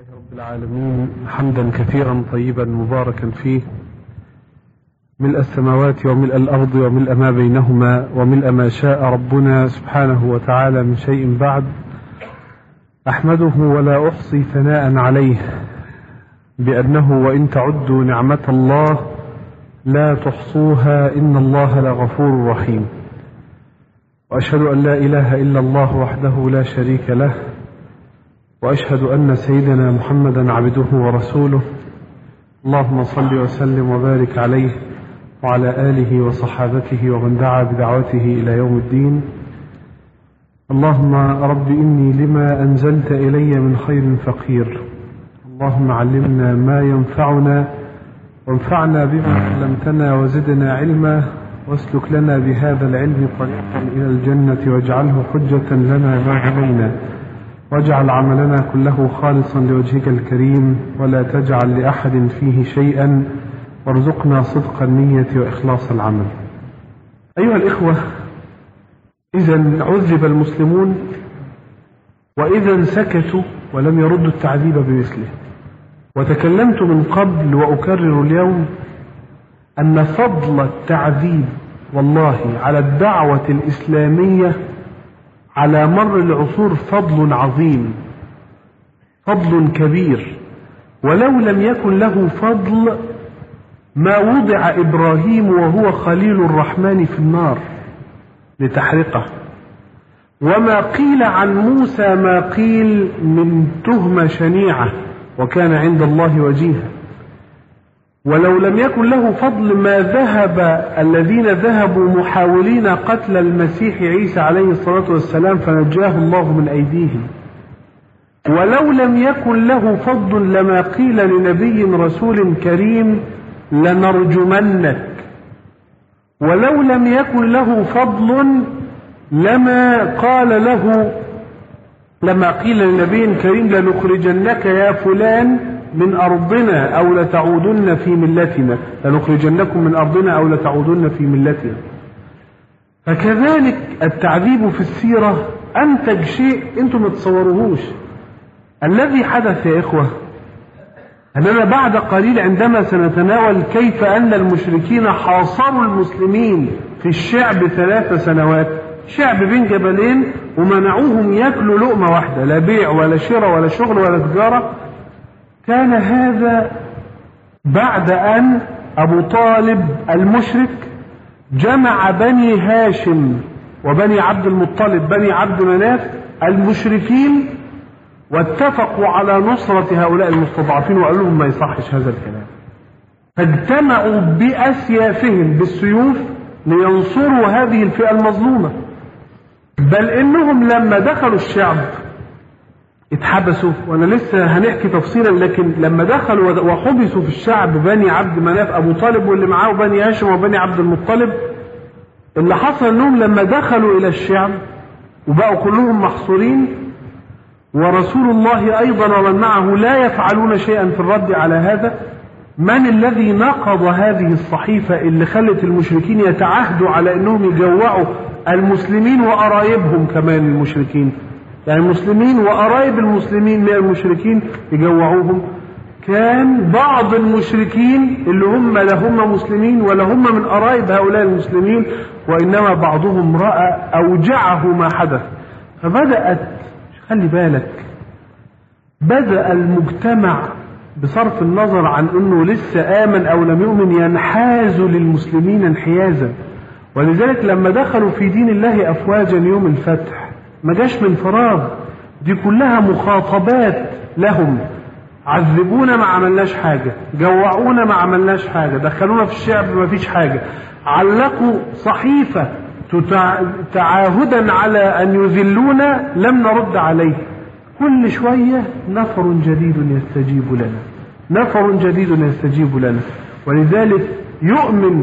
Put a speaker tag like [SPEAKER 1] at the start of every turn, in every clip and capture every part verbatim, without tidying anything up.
[SPEAKER 1] رب العالمين حمدا كثيرا طيبا مباركا فيه، ملء السماوات وملء الأرض وملء ما بينهما وملء ما شاء ربنا سبحانه وتعالى من شيء بعد. أحمده ولا أحصي ثناء عليه، بأنه وإن تعدوا نعمة الله لا تحصوها إن الله لغفور رحيم. وأشهد أن لا إله إلا الله وحده لا شريك له، وأشهد أن سيدنا محمدا عبده ورسوله. اللهم صل وسلم وبارك عليه وعلى آله وصحابته ومن دعا بدعوته إلى يوم الدين. اللهم رب إني لما أنزلت إلي من خير فقير، اللهم علمنا ما ينفعنا وانفعنا بما علمتنا وزدنا علما، واسلك لنا بهذا العلم طريقا إلى الجنة واجعله حجة لنا لا علينا، واجعل عملنا كله خالصا لوجهك الكريم ولا تجعل لأحد فيه شيئا، وارزقنا صدق النية وإخلاص العمل. أيها الإخوة، إذا عذب المسلمون وإذا سكتوا ولم يردوا التعذيب بمثله. وتكلمت من قبل وأكرر اليوم أن فضل التعذيب والله على الدعوة الإسلامية على مر العصور فضل عظيم، فضل كبير. ولو لم يكن له فضل ما وضع إبراهيم وهو خليل الرحمن في النار لتحرقه، وما قيل عن موسى ما قيل من تهمة شنيعة وكان عند الله وجيها. ولو لم يكن له فضل ما ذهب الذين ذهبوا محاولين قتل المسيح عيسى عليه الصلاة والسلام فنجاه الله من أيديهم. ولو لم يكن له فضل لما قيل لنبي رسول كريم لنرجمنك. ولو لم يكن له فضل لما قال له لما قيل لنبي كريم لنخرجنك يا فلان من أرضنا أو لتعودن في ملتنا، لنخرجنكم من أرضنا أو لتعودن في ملتنا. فكذلك التعذيب في السيرة أنتج شيء أنتم ما تصوروهوش. الذي حدث يا إخوة أننا بعد قليل عندما سنتناول كيف أن المشركين حاصروا المسلمين في الشعب ثلاث سنوات، شعب بين جبلين، ومنعوهم يأكلوا لقمة واحدة، لا بيع ولا شراء ولا شغل ولا تجارة. كان هذا بعد أن أبو طالب المشرك جمع بني هاشم وبني عبد المطلب بني عبد مناف المشركين، واتفقوا على نصرة هؤلاء المستضعفين، وقالوا لهم ما يصحش هذا الكلام. فاجتمعوا بأسيافهم بالسيوف لينصروا هذه الفئة المظلومة. بل إنهم لما دخلوا الشعب اتحبسوا، وانا لسه هنحكي تفصيلا، لكن لما دخلوا وحبسوا في الشعب بني عبد مناف ابو طالب واللي معاه بني هاشم وبني عبد المطلب، اللي حصل انهم لما دخلوا الى الشعب وبقوا كلهم محصورين، ورسول الله ايضا ومن معه لا يفعلون شيئا في الرد على هذا، من الذي نقض هذه الصحيفة اللي خلت المشركين يتعاهدوا على انهم يجوعوا المسلمين وقرايبهم كمان المشركين، يعني المسلمين وقرايب المسلمين من المشركين يجوعوهم؟ كان بعض المشركين اللي هم لا هم مسلمين ولا هم من قرايب هؤلاء المسلمين، وإنما بعضهم رأى أوجعه ما حدث. فبدأت، خلي بالك، بدأ المجتمع بصرف النظر عن أنه لسه آمن أو لم يؤمن ينحاز للمسلمين انحيازا. ولذلك لما دخلوا في دين الله أفواجا يوم الفتح ما جاش من فراغ، دي كلها مخاطبات لهم. عذبونا ما عملناش حاجة، جوعونا ما عملناش حاجة، دخلونا في الشعب ما فيش حاجة، علقوا صحيفة تعاهدا على أن يذلونا لم نرد عليه. كل شوية نفر جديد يستجيب لنا، نفر جديد يستجيب لنا. ولذلك يؤمن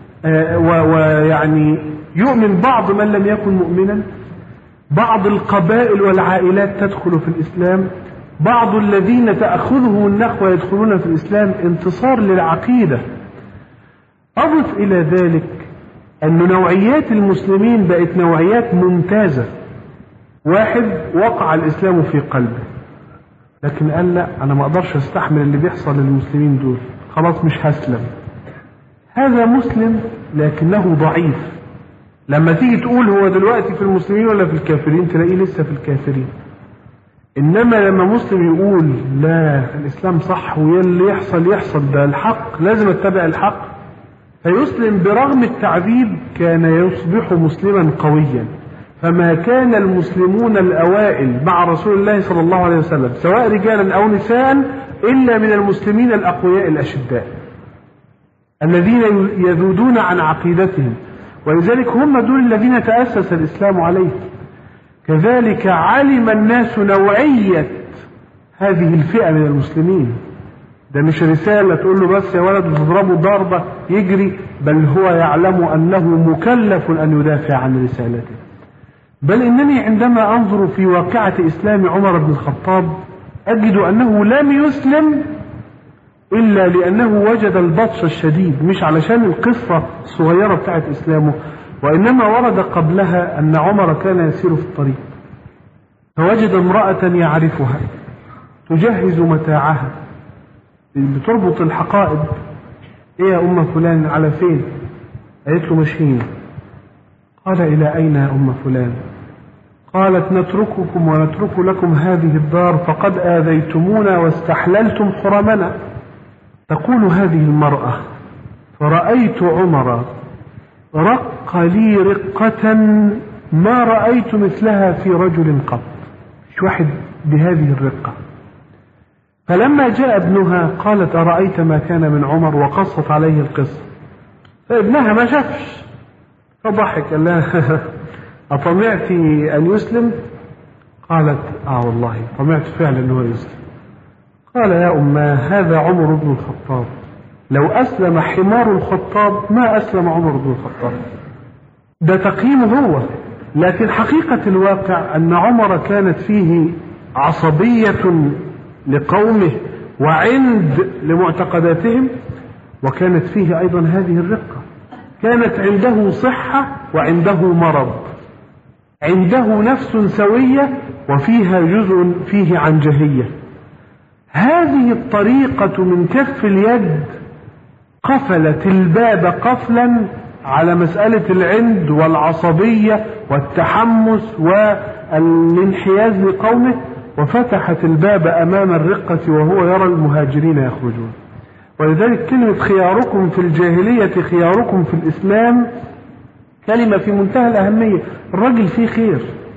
[SPEAKER 1] ويعني يؤمن بعض من لم يكن مؤمنا، بعض القبائل والعائلات تدخل في الإسلام، بعض الذين تأخذه النخوة يدخلون في الإسلام، انتصار للعقيدة. أضف إلى ذلك أن نوعيات المسلمين بقت نوعيات ممتازة. واحد وقع الإسلام في قلبه، لكن قال لا، أنا ما أقدرش أستحمل اللي بيحصل للمسلمين دول، خلاص مش هسلم. هذا مسلم لكنه ضعيف. لما تيجي تقول هو دلوقتي في المسلمين ولا في الكافرين، تلاقيه لسه في الكافرين. إنما لما مسلم يقول لا الإسلام صح واللي يحصل يحصل، ده الحق، لازم اتبع الحق، فيسلم برغم التعذيب، كان يصبح مسلما قويا. فما كان المسلمون الأوائل مع رسول الله صلى الله عليه وسلم سواء رجالا أو نساء إلا من المسلمين الأقوياء الأشداء الذين يذودون عن عقيدتهم، ولذلك هم دول الذين تأسس الإسلام عليه. كذلك علم الناس نوعية هذه الفئة من المسلمين. ده مش رسالة تقول له بس يا ولد تضربه ضربة يجري، بل هو يعلم أنه مكلف أن يدافع عن رسالته. بل إنني عندما أنظر في واقعة إسلام عمر بن الخطاب أجد أنه لم يسلم إلا لأنه وجد البطش الشديد، مش علشان القصة الصغيرة بتاعت إسلامه، وإنما ورد قبلها أن عمر كان يسير في الطريق فوجد امرأة يعرفها تجهز متاعها، بتربط الحقائب. إيه يا أم فلان على فين؟ قالت له ماشيين. قال إلى أين يا أم فلان؟ قالت نترككم ونترك لكم هذه الدار فقد آذيتمونا واستحللتم حرمنا. تقول هذه المرأة فرأيت عمر رق لي رقة ما رأيت مثلها في رجل قط، مش واحد بهذه الرقة. فلما جاء ابنها قالت أرأيت ما كان من عمر، وقصت عليه القصة. فابنها ما شافش فضحك، قال لها أطمعت أن يسلم؟ قالت آه والله طمعت فعلا أنه يسلم. قال يا أماه هذا عمر بن الخطاب، لو أسلم حمار الخطاب ما أسلم عمر بن الخطاب. ده تقييمه هو، لكن حقيقة الواقع أن عمر كانت فيه عصبية لقومه وعند لمعتقداتهم، وكانت فيه أيضا هذه الرقة. كانت عنده صحة وعنده مرض، عنده نفس سوية وفيها جزء فيه عنجهية. هذه الطريقة من كف اليد قفلت الباب قفلا على مسألة العند والعصبية والتحمس والانحياز لقومه، وفتحت الباب أمام الرقة وهو يرى المهاجرين يخرجون. ولذلك كلمة خياركم في الجاهلية خياركم في الإسلام كلمة في منتهى الأهمية. الرجل فيه خير،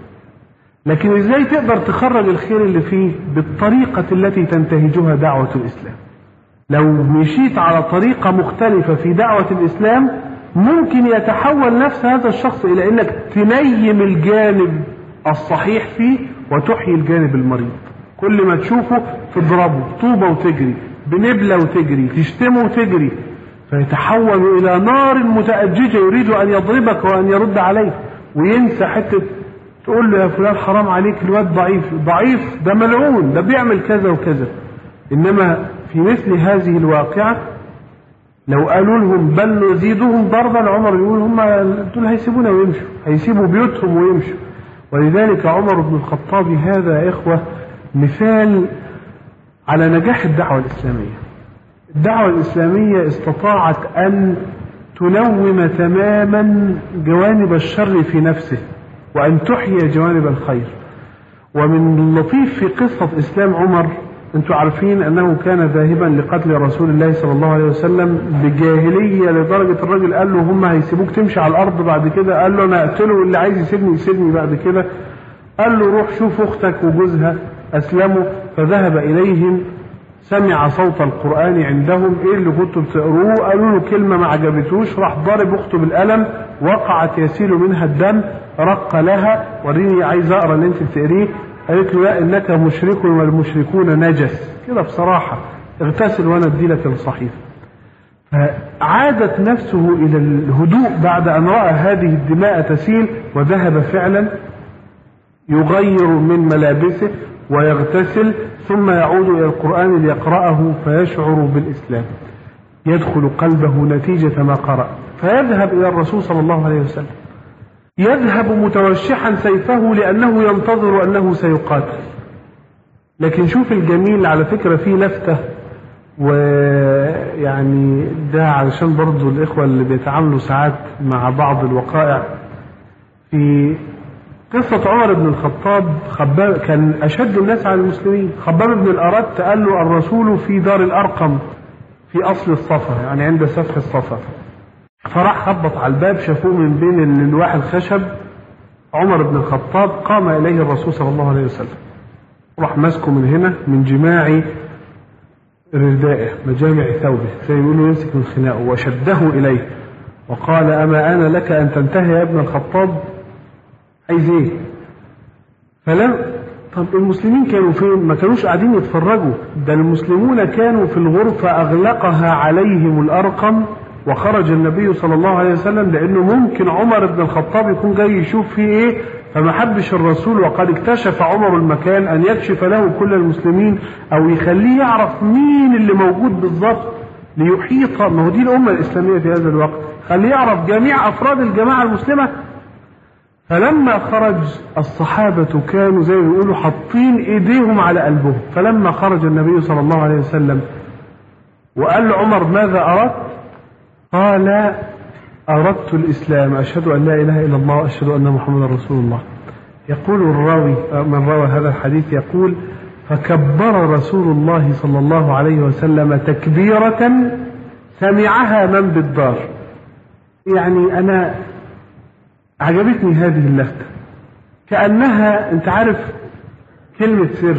[SPEAKER 1] لكن إزاي تقدر تخرج الخير اللي فيه؟ بالطريقة التي تنتهجها دعوة الإسلام. لو مشيت على طريقة مختلفة في دعوة الإسلام ممكن يتحول نفس هذا الشخص إلى أنك تنيم الجانب الصحيح فيه وتحيي الجانب المريض. كل ما تشوفه تضربه طوبة وتجري، بنبلة وتجري، تشتمه وتجري، فيتحول إلى نار متأججة يريد أن يضربك وأن يرد عليك، وينسى حتة تقول له يا فلان حرام عليك الواد ضعيف. ضعيف ده ملعون، ده بيعمل كذا وكذا. إنما في مثل هذه الواقعة لو قالوا لهم بل نزيدهم ضربا، عمر يقول هم دول هيسيبونا ويمشوا، هيسيبوا بيوتهم ويمشوا. ولذلك عمر بن الخطاب هذا يا إخوة مثال على نجاح الدعوة الإسلامية. الدعوة الإسلامية استطاعت أن تنوم تماما جوانب الشر في نفسه وأن تحيي جوانب الخير. ومن اللطيف في قصة إسلام عمر، أنتم عارفين أنه كان ذاهبا لقتل رسول الله صلى الله عليه وسلم بجاهلية، لدرجة الرجل قال له هم هيسيبوك تمشي على الأرض بعد كده؟ قال له أنا أقتله، واللي عايز يسيبني يسيبني بعد كده. قال له روح شوف أختك وجوزها أسلموا. فذهب إليهم، سمع صوت القرآن عندهم، إيه اللي كنتوا بتقروه؟ قالوا له كلمة ما عجبتوش، راح ضارب أخته بالقلم، وقعت يسيل منها الدم. رق لها وريني عايز أقرأ اللي أنت بتقريه. قالت له لا إنك مشرك والمشركون نجس، كده بصراحة، اغتسل وأنا أدي لك الصحيفة. فعادت نفسه إلى الهدوء بعد أن رأى هذه الدماء تسيل، وذهب فعلا يغير من ملابسه ويغتسل، ثم يعود إلى القرآن ليقرأه فيشعر بالإسلام، يدخل قلبه نتيجة ما قرأ، فيذهب إلى الرسول صلى الله عليه وسلم، يذهب متوشحا سيفه لأنه ينتظر أنه سيقاتل. لكن شوف الجميل، على فكرة فيه لفتة، ويعني ده علشان برضو الإخوة اللي بيتعاملوا ساعات مع بعض الوقائع. في قصة عمر بن الخطاب، خباب كان أشد الناس على المسلمين. خباب بن الأرت قال له الرسول في دار الأرقم في أصل الصفا، يعني عند سفح الصفا. فراح خبط على الباب، شافوه من بين الألواح الخشب عمر بن الخطاب. قام إليه الرسول صلى الله عليه وسلم، راح ماسكه من هنا من جماع ردائه، مجامع ثوبه، زي يقولوا يمسك من خناقه، وشده إليه وقال أما أنا لك أن تنتهي يا ابن الخطاب؟ عايز ايه؟ فلم طب المسلمين كانوا فين؟ ما كانوش قاعدين يتفرجوا، ده المسلمون كانوا في الغرفة أغلقها عليهم الأرقم، وخرج النبي صلى الله عليه وسلم لأنه ممكن عمر بن الخطاب يكون جاي يشوف فيه ايه، فما حبش الرسول وقد اكتشف عمر المكان أن يكشف له كل المسلمين، أو يخليه يعرف مين اللي موجود بالضبط ليحيط، ما هو دي الأمة الإسلامية في هذا الوقت، خليه يعرف جميع أفراد الجماعة المسلمة. فلما خرج الصحابة كانوا زي ما يقولوا حاطين ايديهم على قلبهم. فلما خرج النبي صلى الله عليه وسلم وقال لعمر ماذا أردت؟ قال أردت الإسلام، أشهد أن لا إله إلا الله وأشهد أن محمدا رسول الله. يقول الراوي من روى هذا الحديث يقول فكبر رسول الله صلى الله عليه وسلم تكبيرة سمعها من بالدار. يعني أنا عجبتني هذه اللفتة، كأنها انت عارف كلمة سر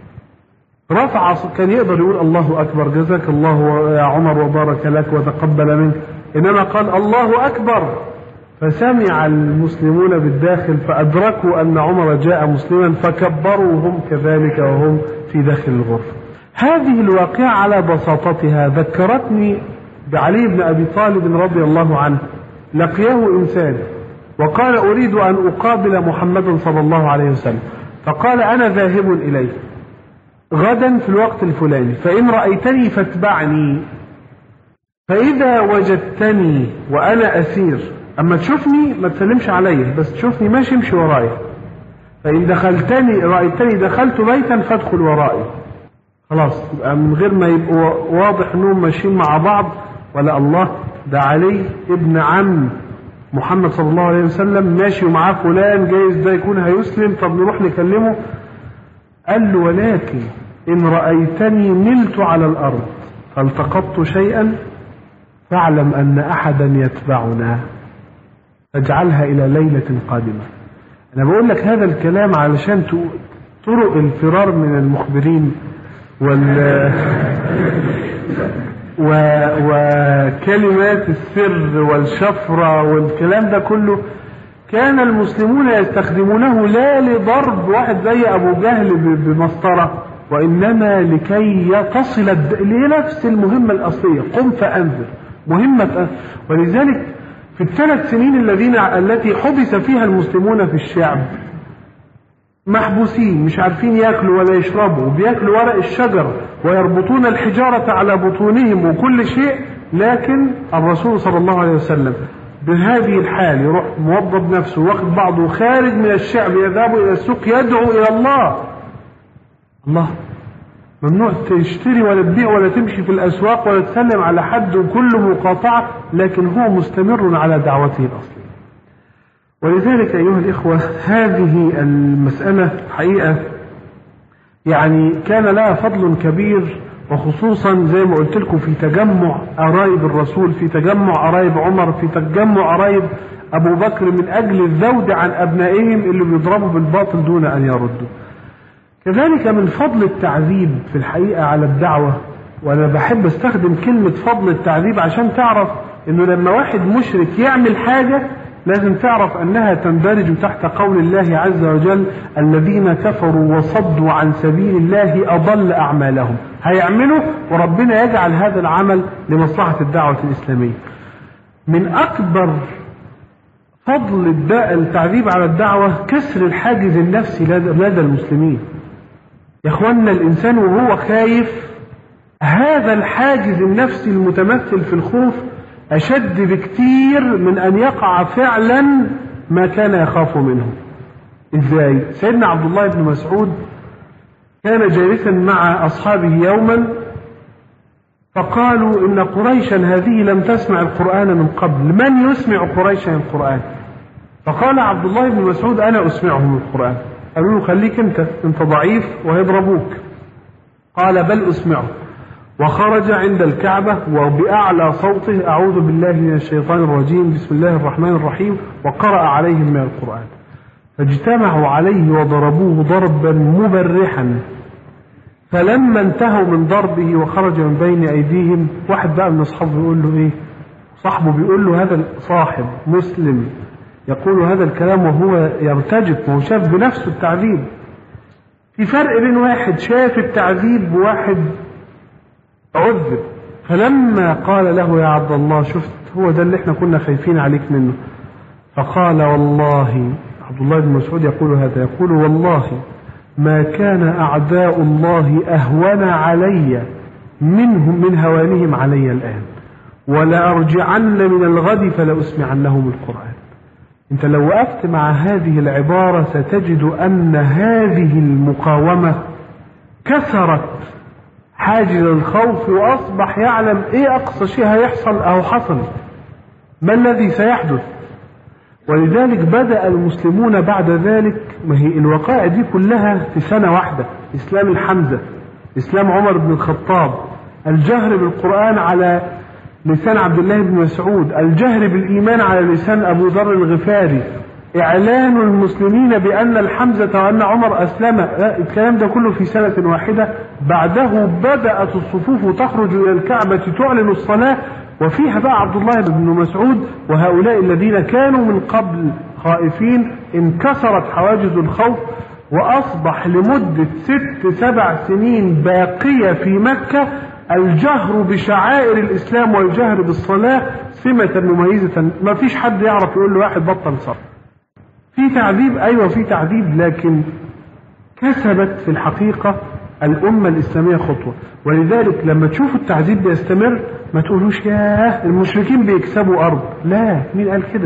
[SPEAKER 1] رفع، كان يقدر يقول الله أكبر جزاك الله يا عمر وبارك لك وتقبل منك، إنما قال الله أكبر، فسمع المسلمون بالداخل فأدركوا أن عمر جاء مسلما فكبروا هم كذلك وهم في داخل الغرفة. هذه الواقعة على بساطتها ذكرتني بعلي بن أبي طالب رضي الله عنه. لقيه إنسان وقال أريد أن أقابل محمدا صلى الله عليه وسلم، فقال أنا ذاهب إليه غدا في الوقت الفلاني، فإن رأيتني فاتبعني، فإذا وجدتني وأنا أسير، أما تشوفني ما تسلمش عليه، بس تشوفني ماشي امشي ورايا، فإن دخلتني رأيتني دخلت بيتا فادخل ورائي. خلاص من غير ما يبقوا واضح أنهم ماشيين مع بعض، ولا الله ده علي ابن عم محمد صلى الله عليه وسلم ماشي ومعاه فلان جايز ده يكون هيسلم، طب نروح نكلمه. قال له ولكن إن رأيتني ملت على الأرض فالتقطت شيئا فاعلم أن أحدا يتبعنا فاجعلها إلى ليلة قادمة. أنا بقول لك هذا الكلام علشان طرق الفرار من المخبرين وال و... وكلمات السر والشفرة والكلام ده كله كان المسلمون يستخدمونه لا لضرب واحد زي أبو جهل بمسطرة، وإنما لكي تصل لنفس المهمة الأصلية، قم فأنذر مهمة. ولذلك في الثلاث سنين الذين التي حبس فيها المسلمون في الشعب محبوسين مش عارفين يأكلوا ولا يشربوا، وبيأكلوا ورق الشجر ويربطون الحجارة على بطونهم وكل شيء، لكن الرسول صلى الله عليه وسلم بهذه الحال يروح موضب نفسه واخد بعضه خارج من الشعب يذهب إلى السوق يدعو إلى الله. الله ممنوع تشتري ولا تبيع ولا تمشي في الأسواق ولا تسلم على حد وكل مقاطعة، لكن هو مستمر على دعوته الأصلية. ولذلك أيها الإخوة هذه المسألة حقيقة يعني كان لها فضل كبير، وخصوصا زي ما قلت لكم في تجمع قرايب الرسول، في تجمع قرايب عمر، في تجمع قرايب أبو بكر من أجل الذود عن أبنائهم اللي بيضربوا بالباطل دون أن يردوا. كذلك من فضل التعذيب في الحقيقة على الدعوة، وأنا بحب استخدم كلمة فضل التعذيب عشان تعرف إنه لما واحد مشرك يعمل حاجة لازم تعرف أنها تندرج تحت قول الله عز وجل الذين كفروا وصدوا عن سبيل الله أضل أعمالهم. هيعملوا وربنا يجعل هذا العمل لمصلحة الدعوة الإسلامية. من أكبر فضل التعذيب على الدعوة كسر الحاجز النفسي لدى المسلمين. يا اخوانا الإنسان وهو خايف هذا الحاجز النفسي المتمثل في الخوف أشد بكتير من أن يقع فعلا ما كان يخاف منه. إزاي؟ سيدنا عبد الله بن مسعود كان جالسا مع أصحابه يوما فقالوا إن قريشا هذه لم تسمع القرآن من قبل، من يسمع قريشا القرآن؟ فقال عبد الله بن مسعود أنا أسمعهم القرآن. قالوا له خليك أنت أنت ضعيف ويضربوك. قال بل أسمعه، وخرج عند الكعبة وبأعلى صوته أعوذ بالله من الشيطان الرجيم بسم الله الرحمن الرحيم، وقرأ عليهم من القرآن، فاجتمعوا عليه وضربوه ضربا مبرحا. فلما انتهوا من ضربه وخرج من بين أيديهم، واحد بقى من أصحابه بيقول له إيه؟ صاحبه بيقول له، هذا صاحب مسلم يقول هذا الكلام وهو يرتجف وهو شاف بنفسه التعذيب. في فرق بين واحد شاف التعذيب وواحد عذب. فلما قال له يا عبد الله شفت هو ده اللي احنا كنا خايفين عليك منه، فقال والله، عبد الله بن مسعود يقول هذا، يقول والله ما كان أعداء الله أهون علي منهم من هوانهم علي الآن، ولأرجعن من الغد فلأسمعنهم القرآن. انت لو وقفت مع هذه العبارة ستجد أن هذه المقاومة كسرت حاجز الخوف، وأصبح يعلم إيه أقصى شيء هيحصل أو حصل، ما الذي سيحدث. ولذلك بدأ المسلمون بعد ذلك، ما هي الوقائع دي كلها في سنة واحدة، إسلام الحمزة، إسلام عمر بن الخطاب، الجهر بالقرآن على لسان عبد الله بن مسعود، الجهر بالإيمان على لسان أبو ذر الغفاري، إعلان المسلمين بأن الحمزة وأن عمر أسلم، الكلام ده كله في سنة واحدة. بعده بدأت الصفوف تخرج إلى الكعبة تعلن الصلاة، وفيها بقى عبد الله بن مسعود وهؤلاء الذين كانوا من قبل خائفين. انكسرت حواجز الخوف، وأصبح لمدة ست سبع سنين باقية في مكة الجهر بشعائر الإسلام والجهر بالصلاة سمة مميزة، ما فيش حد يعرف يقول له واحد بطل صلاة. في تعذيب، أيوة في تعذيب، لكن كسبت في الحقيقة الأمة الإسلامية خطوة. ولذلك لما تشوفوا التعذيب بيستمر ما تقولوش ياه المشركين بيكسبوا أرض، لا، مين قال كده؟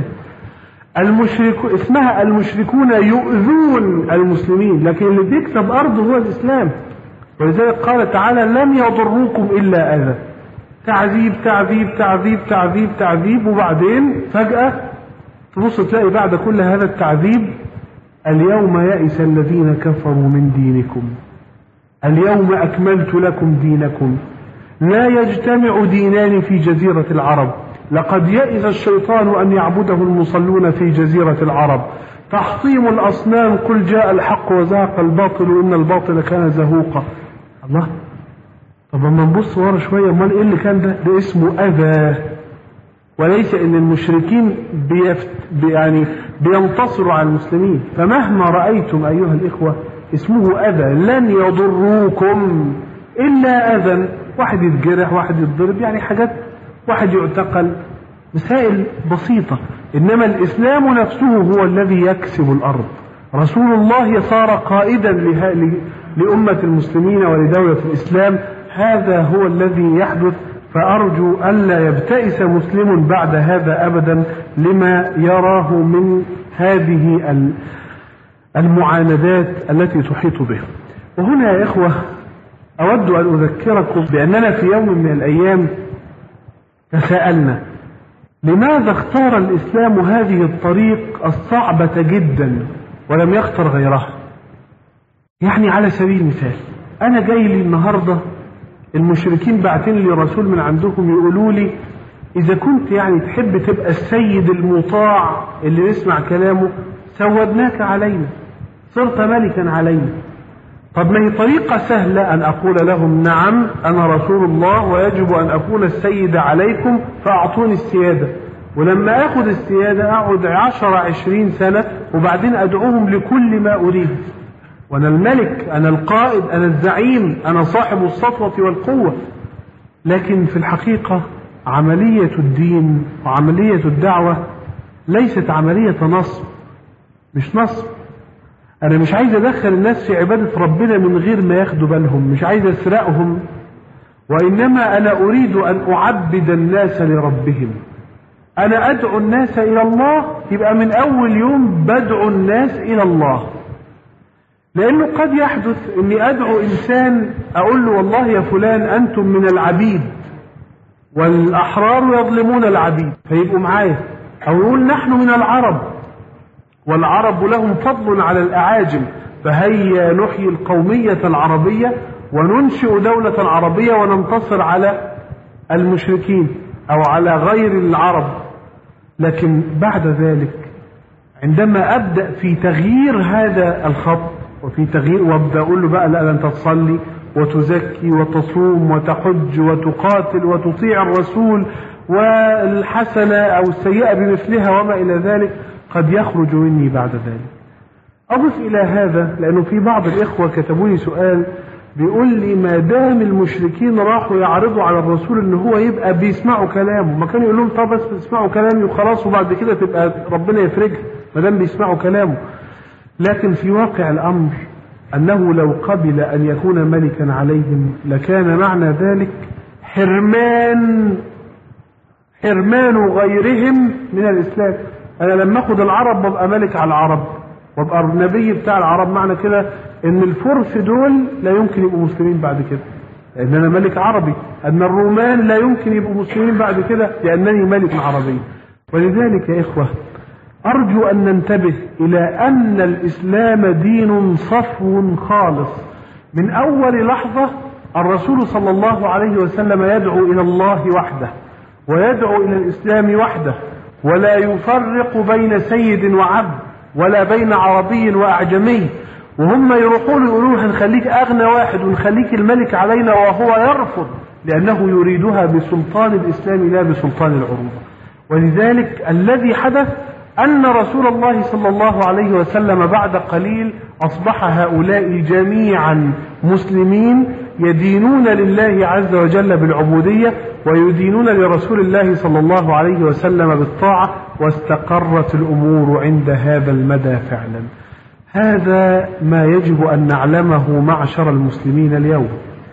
[SPEAKER 1] المشرك اسمها المشركون يؤذون المسلمين، لكن اللي بيكسب أرض هو الإسلام. ولذلك قال تعالى لم يضروكم إلا أذى. تعذيب تعذيب تعذيب تعذيب تعذيب، وبعدين فجأة تبص تلاقي بعد كل هذا التعذيب اليوم يئس الذين كفروا من دينكم، اليوم أكملت لكم دينكم. لا يجتمع دينان في جزيرة العرب، لقد يئس الشيطان أن يعبده المصلون في جزيرة العرب. تحطيم الأصنام قل جاء الحق وزهق الباطل إن الباطل كان زهوقا. الله، طب اما نبص ورا شوية، امال ايه اللي كان ده؟ ده اسمه أذى، وليس ان المشركين بيفت يعني بينتصروا على المسلمين. فمهما رأيتم أيها الإخوة اسمه أذى، لن يضروكم إلا أذى، واحد يتجرح، واحد يتضرب، يعني حاجات، واحد يعتقل، مسائل بسيطة. إنما الإسلام نفسه هو الذي يكسب الأرض. رسول الله صار قائدا لأمة المسلمين ولدولة الإسلام، هذا هو الذي يحدث. فأرجو ألا يبتئس مسلم بعد هذا أبدا لما يراه من هذه المعاندات التي تحيط به. وهنا يا إخوة أود أن أذكركم بأننا في يوم من الأيام تساءلنا لماذا اختار الإسلام هذه الطريق الصعبة جدا ولم يختر غيرها. يعني على سبيل المثال، أنا جاي لي النهاردة المشركين بعتين لي رسول من عندهم يقولوا لي إذا كنت يعني تحب تبقى السيد المطاع اللي نسمع كلامه سودناك علينا، صرت ملكا علينا. طب ما هي طريقة سهلة أن أقول لهم نعم أنا رسول الله ويجب أن أكون السيد عليكم فأعطوني السيادة، ولما أخذ السيادة أقعد عشر عشرين سنة وبعدين أدعوهم لكل ما أريد، وأنا الملك، أنا القائد، أنا الزعيم، أنا صاحب السطوة والقوة. لكن في الحقيقة عملية الدين وعملية الدعوة ليست عملية نصب، مش نصب. أنا مش عايز أدخل الناس في عبادة ربنا من غير ما ياخدوا بالهم، مش عايز أسرقهم، وإنما أنا أريد أن أعبد الناس لربهم. أنا أدعو الناس إلى الله، يبقى من أول يوم بدعو الناس إلى الله. لأنه قد يحدث أني أدعو إنسان أقول له والله يا فلان أنتم من العبيد والأحرار يظلمون العبيد فيبقوا معايا، أو يقول نحن من العرب والعرب لهم فضل على الأعاجم فهيا نحيي القومية العربية وننشئ دولة عربية وننتصر على المشركين أو على غير العرب. لكن بعد ذلك عندما أبدأ في تغيير هذا الخط وفي تغيير وابدأ أقول له بقى لا أنت تصلي وتزكي وتصوم وتحج وتقاتل وتطيع الرسول والحسنة أو السيئة بمثلها وما إلى ذلك، قد يخرج مني بعد ذلك. أضف إلى هذا لأنه في بعض الإخوة كتبوا لي سؤال بيقول لي ما دام المشركين راحوا يعرضوا على الرسول ان هو يبقى بيسمعوا كلامه، ما كان يقول لهم طب بس بيسمعوا كلامي وخلاص وبعد كده تبقى ربنا يفرجها ما دام بيسمعوا كلامه. لكن في واقع الأمر أنه لو قبل أن يكون ملكا عليهم لكان معنى ذلك حرمان حرمان غيرهم من الإسلام. أنا لما أخذ العرب ببقى ملك على العرب وابقى النبي بتاع العرب، معنى كده ان الفرس دول لا يمكن يبقوا مسلمين بعد كده لان انا ملك عربي، ان الرومان لا يمكن يبقوا مسلمين بعد كده لانني ملك عربي. ولذلك يا اخوة ارجو ان ننتبه الى ان الاسلام دين صفو خالص. من اول لحظة الرسول صلى الله عليه وسلم يدعو الى الله وحده ويدعو الى الاسلام وحده، ولا يفرق بين سيد وعبد ولا بين عربي واعجمي. وهم يروحوا له يقولوا هنخليك اغنى واحد ونخليك الملك علينا، وهو يرفض لانه يريدها بسلطان الاسلام لا بسلطان العروبة. ولذلك الذي حدث ان رسول الله صلى الله عليه وسلم بعد قليل اصبح هؤلاء جميعا مسلمين يدينون لله عز وجل بالعبودية ويدينون لرسول الله صلى الله عليه وسلم بالطاعة، واستقرت الامور عند هذا المدى فعلا. هذا ما يجب أن نعلمه معشر المسلمين اليوم،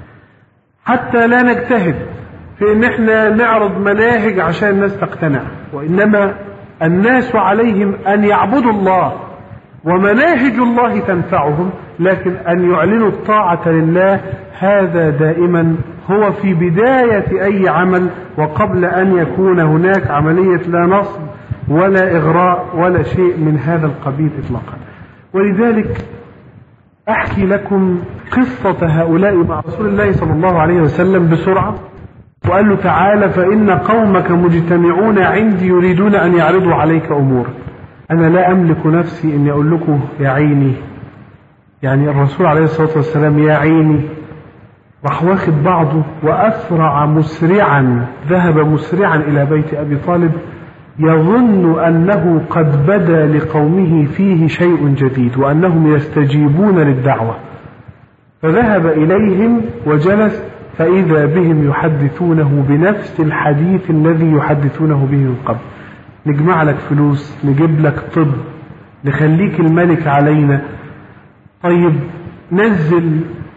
[SPEAKER 1] حتى لا نجتهد في أن احنا نعرض مناهج عشان الناس تقتنع، وإنما الناس عليهم أن يعبدوا الله ومناهج الله تنفعهم، لكن أن يعلنوا الطاعة لله. هذا دائما هو في بداية أي عمل وقبل أن يكون هناك عملية لا نصب ولا إغراء ولا شيء من هذا القبيل إطلاقا. ولذلك أحكي لكم قصة هؤلاء مع رسول الله صلى الله عليه وسلم بسرعة. وقال له تعالى فإن قومك مجتمعون عندي يريدون أن يعرضوا عليك أمور. أنا لا أملك نفسي إني أقول لكم يا عيني، يعني الرسول عليه الصلاة والسلام يا عيني راح واخد بعضه وأسرع مسرعا، ذهب مسرعا إلى بيت أبي طالب يظن أنه قد بدا لقومه فيه شيء جديد وأنهم يستجيبون للدعوة، فذهب إليهم وجلس فإذا بهم يحدثونه بنفس الحديث الذي يحدثونه به من قبل. نجمع لك فلوس، نجيب لك طب، نخليك الملك علينا، طيب نزل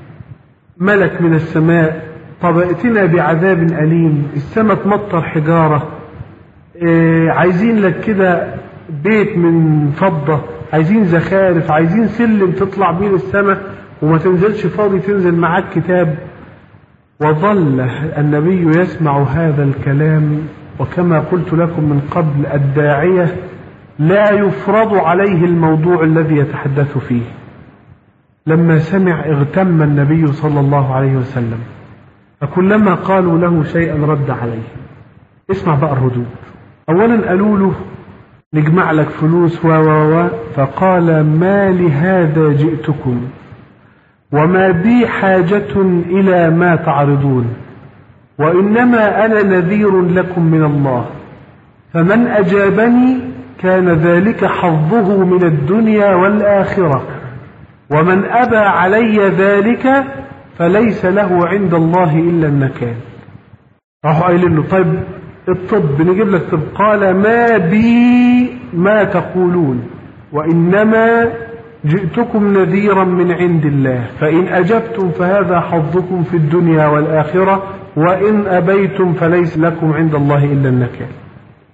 [SPEAKER 1] ملك من السماء، طب ائتنا بعذاب أليم، السماء تمطر حجارة، إيه عايزين لك كده بيت من فضة، عايزين زخارف، عايزين سلم تطلع بيه للسماء وما تنزلش فاضي، تنزل معاك كتاب. وظل النبي يسمع هذا الكلام، وكما قلت لكم من قبل الداعية لا يفرض عليه الموضوع الذي يتحدث فيه. لما سمع اغتم النبي صلى الله عليه وسلم، فكلما قالوا له شيئا رد عليه. اسمع بقى الردود. اولا قالوا له نجمع لك فلوس و و و فقال ما لهذا جئتكم وما بي حاجة إلى ما تعرضون، وإنما أنا نذير لكم من الله، فمن أجابني كان ذلك حظه من الدنيا والآخرة، ومن أبى علي ذلك فليس له عند الله إلا النكال. راحوا قايلين له طيب الطب نجيب لك طب، قال ما بي ما تقولون وإنما جئتكم نذيرا من عند الله، فإن أجبتم فهذا حظكم في الدنيا والآخرة، وإن أبيتم فليس لكم عند الله إلا النكال.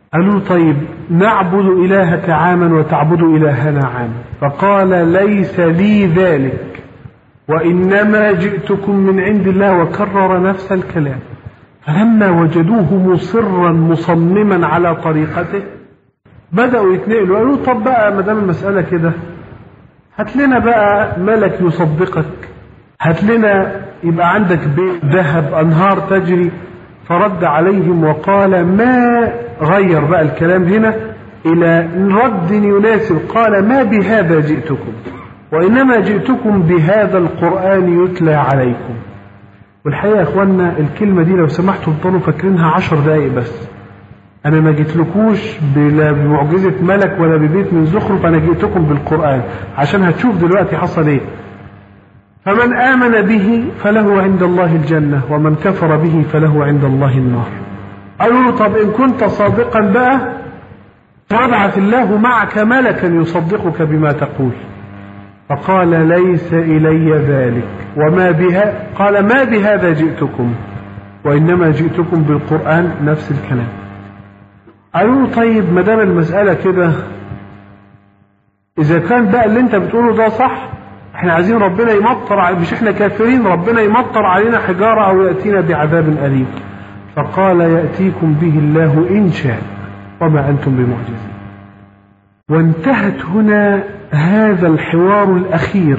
[SPEAKER 1] قالوا طيب نعبد إلهك عاما وتعبد إلهنا عاما. فقال ليس لي ذلك وإنما جئتكم من عند الله، وكرر نفس الكلام. فلما وجدوه مصرا مصمما على طريقته بدأوا يتنقلوا، قالوا طب بقى ما دام المسألة كده هات لنا بقى ملك يصدقك، هات لنا يبقى عندك بيت ذهب أنهار تجري. فرد عليهم وقال ما غير بقى الكلام هنا إلى رد يناسب، قال ما بهذا جئتكم وإنما جئتكم بهذا القرآن يتلى عليكم. والحقيقة يا إخواننا الكلمة دي لو سمحتوا تفضلوا فاكرينها عشر دقايق بس. أنا ما جيتلكوش بلا بمعجزة ملك ولا ببيت من زخرف، أنا جئتكم بالقرآن، عشان هتشوف دلوقتي حصل إيه. فمن آمن به فله عند الله الجنة ومن كفر به فله عند الله النار. قالوا له طب إن كنت صادقا بقى فابعث الله معك ملكا يصدقك بما تقول. فقال ليس إلي ذلك وما بها، قال ما بهذا جئتكم وإنما جئتكم بالقرآن، نفس الكلام. قالوا طيب ما دام المسألة كده، إذا كان بقى اللي أنت بتقوله ده صح، احنا عايزين ربنا يمطر، مش احنا كافرين، ربنا يمطر علينا حجارة أو يأتينا بعذاب أليم. فقال يأتيكم به الله إن شاء وما أنتم بمعجزين. وانتهت هنا هذا الحوار الأخير،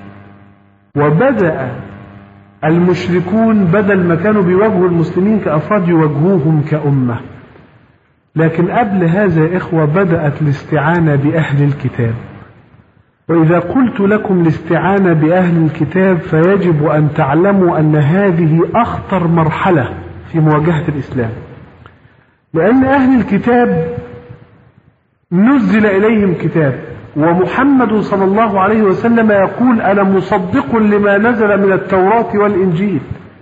[SPEAKER 1] وبدأ المشركون بدل ما كانوا بيواجهوا المسلمين كأفراد يواجهوهم كأمة. لكن قبل هذا يا إخوة بدأت الاستعانة بأهل الكتاب. وإذا قلت لكم الاستعانة بأهل الكتاب فيجب أن تعلموا أن هذه أخطر مرحلة في مواجهة الإسلام، لأن أهل الكتاب نزل إليهم كتاب، ومحمد صلى الله عليه وسلم يقول أنا مصدق لما نزل من التوراة والإنجيل.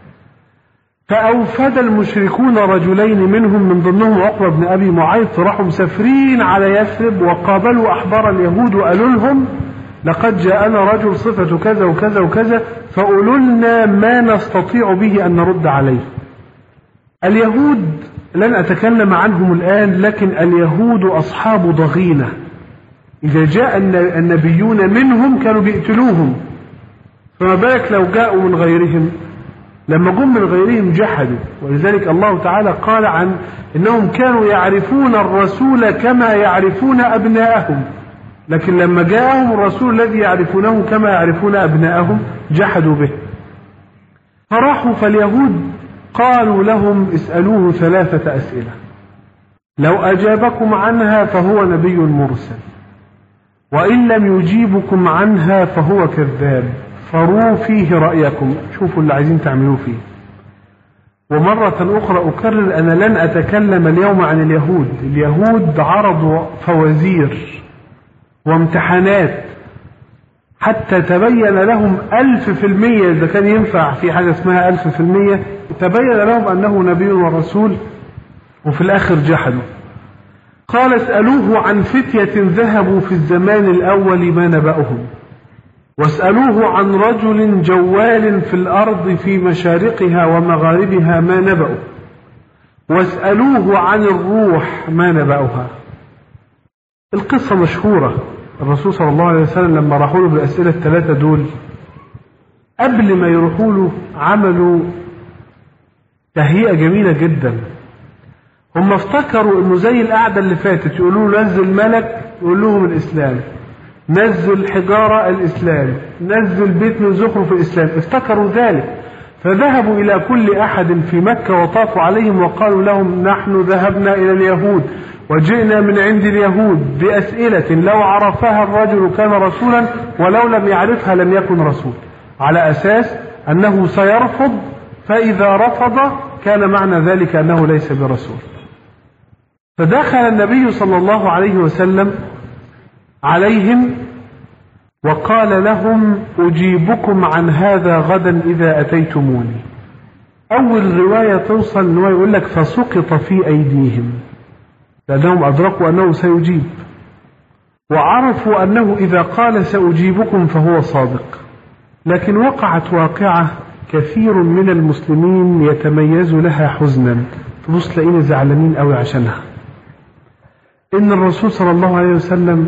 [SPEAKER 1] فأوفد المشركون رجلين منهم من ضمنهم عقبة بن أبي معيط، راحوا مسافرين على يثرب وقابلوا أحبار اليهود وقالوا لهم لقد جاءنا رجل صفة كذا وكذا وكذا فقولوا لنا ما نستطيع به أن نرد عليه. اليهود لن أتكلم عنهم الآن، لكن اليهود أصحاب ضغينة، إذا جاء النبيون منهم كانوا بيقتلوهم، فما بالك لو جاءوا من غيرهم. لما جم من غيرهم جحدوا، ولذلك الله تعالى قال عن إنهم كانوا يعرفون الرسول كما يعرفون أبناءهم، لكن لما جاءهم الرسول الذي يعرفونه كما يعرفون أبناءهم جحدوا به. فراحوا فاليهود قالوا لهم اسألوه ثلاثة أسئلة، لو أجابكم عنها فهو نبي مرسل، وإن لم يجيبكم عنها فهو كذاب، فروا فيه رأيكم، شوفوا اللي عايزين تعملوه فيه. ومرة أخرى أكرر أنا لن أتكلم اليوم عن اليهود، اليهود عرضوا فوازير وامتحانات حتى تبين لهم ألف في المية، إذا كان ينفع في حاجة اسمها ألف في المية، تبين لهم أنه نبي ورسول، وفي الآخر جحدوا. قال اسألوه عن فتية ذهبوا في الزمان الأول ما نبأهم، واسألوه عن رجل جوال في الأرض في مشارقها ومغاربها ما نبأه، واسألوه عن الروح ما نبأها. القصة مشهورة، الرسول صلى الله عليه وسلم لما راحوا له بالأسئلة الثلاثة دول قبل ما يروحوا له عملوا تهيئة جميلة جدا. هم افتكروا انه زي القعدة اللي فاتت، يقولوا له نزل ملك يقول لهم الإسلام، نزل حجارة الإسلام، نزل بيت من زخرف الإسلام، افتكروا ذلك. فذهبوا إلى كل أحد في مكة وطافوا عليهم وقالوا لهم نحن ذهبنا إلى اليهود وجئنا من عند اليهود بأسئلة لو عرفها الرجل كان رسولا ولو لم يعرفها لم يكن رسول، على أساس أنه سيرفض، فإذا رفض كان معنى ذلك أنه ليس برسول. فدخل النبي صلى الله عليه وسلم عليهم وقال لهم أجيبكم عن هذا غدا إذا أتيتموني. أول رواية توصل أنه يقول لك فسقط في أيديهم، لأنهم أدركوا أنه سيجيب، وعرفوا أنه إذا قال سأجيبكم فهو صادق. لكن وقعت واقعة كثير من المسلمين يتميز لها حزنا، تبص تلاقينا زعلانين قوي عشانها. إن الرسول صلى الله عليه وسلم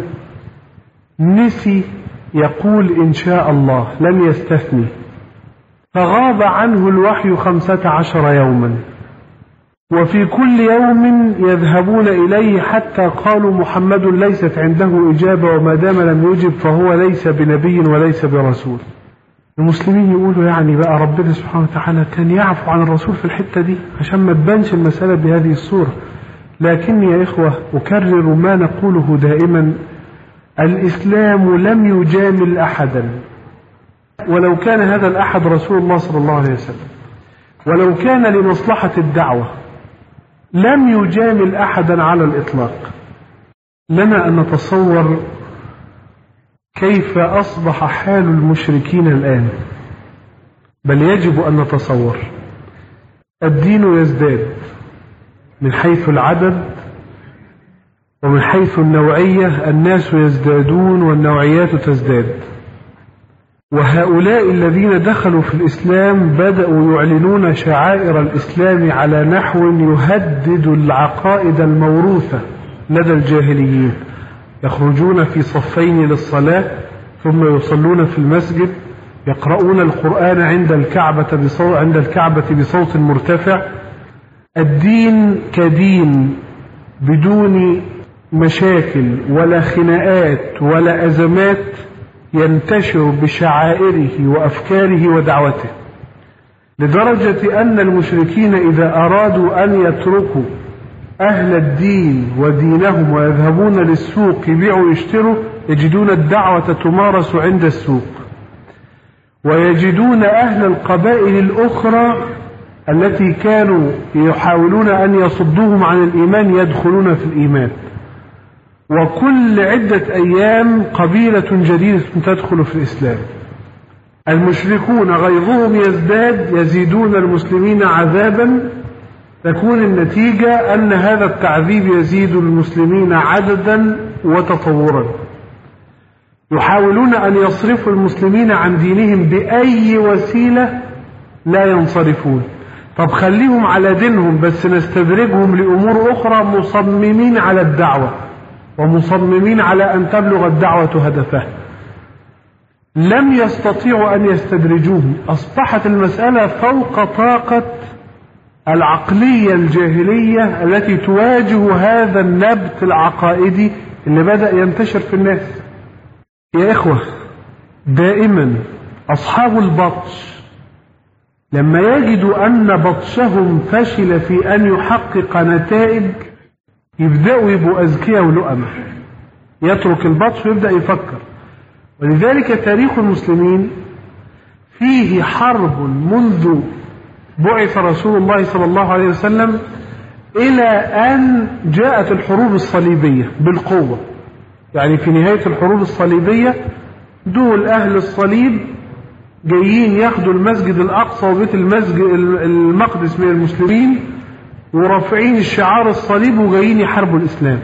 [SPEAKER 1] نسي يقول إن شاء الله، لم يستثني، فغاب عنه الوحي خمسة عشر يوما، وفي كل يوم يذهبون إليه حتى قالوا محمد ليست عنده إجابة، وما دام لم يجب فهو ليس بنبي وليس برسول. المسلمين يقولوا يعني بقى ربنا سبحانه وتعالى كان يعفو عن الرسول في الحتة دي عشان ما تبانش المسألة بهذه الصورة. لكن يا إخوة أكرر ما نقوله دائما، الإسلام لم يجامل أحدا، ولو كان هذا الأحد رسول الله صلى الله عليه وسلم، ولو كان لمصلحة الدعوة لم يجامل أحدا على الإطلاق. لنا أن نتصور كيف أصبح حال المشركين الآن، بل يجب أن نتصور. الدين يزداد من حيث العدد ومن حيث النوعية، الناس يزدادون والنوعيات تزداد، وهؤلاء الذين دخلوا في الإسلام بدأوا يعلنون شعائر الإسلام على نحو يهدد العقائد الموروثة لدى الجاهليين. يخرجون في صفين للصلاة، ثم يصلون في المسجد، يقرؤون القرآن عند الكعبة بصوت, عند الكعبة بصوت مرتفع. الدين كدين بدون مشاكل ولا خناقات ولا أزمات ينتشر بشعائره وأفكاره ودعوته، لدرجة أن المشركين إذا أرادوا أن يتركوا أهل الدين ودينهم ويذهبون للسوق يبيعوا ويشتروا، يجدون الدعوة تمارس عند السوق، ويجدون أهل القبائل الأخرى التي كانوا يحاولون أن يصدوهم عن الإيمان يدخلون في الإيمان، وكل عدة أيام قبيلة جديدة تدخل في الإسلام. المشركون غيظهم يزداد، يزيدون المسلمين عذابا، تكون النتيجة أن هذا التعذيب يزيد المسلمين عددا وتطورا. يحاولون أن يصرفوا المسلمين عن دينهم بأي وسيلة، لا ينصرفون. طب خليهم على دينهم بس نستدرجهم لأمور أخرى، مصممين على الدعوة ومصممين على أن تبلغ الدعوة هدفها. لم يستطيعوا أن يستدرجوهم، أصبحت المسألة فوق طاقة العقلية الجاهلية التي تواجه هذا النبت العقائدي اللي بدأ ينتشر في الناس. يا إخوة، دائما أصحاب البطش لما يجدوا أن بطشهم فشل في أن يحقق نتائج يبدأوا يبقوا أذكياء ولؤمة، يترك البطش ويبدأ يفكر. ولذلك تاريخ المسلمين فيه حرب منذ بعث رسول الله صلى الله عليه وسلم إلى أن جاءت الحروب الصليبية بالقوة. يعني في نهاية الحروب الصليبية دول أهل الصليب جايين ياخدوا المسجد الأقصى وبيت المسجد المقدس من المسلمين، ورافعين الشعار الصليب وجايين يحاربوا الإسلام.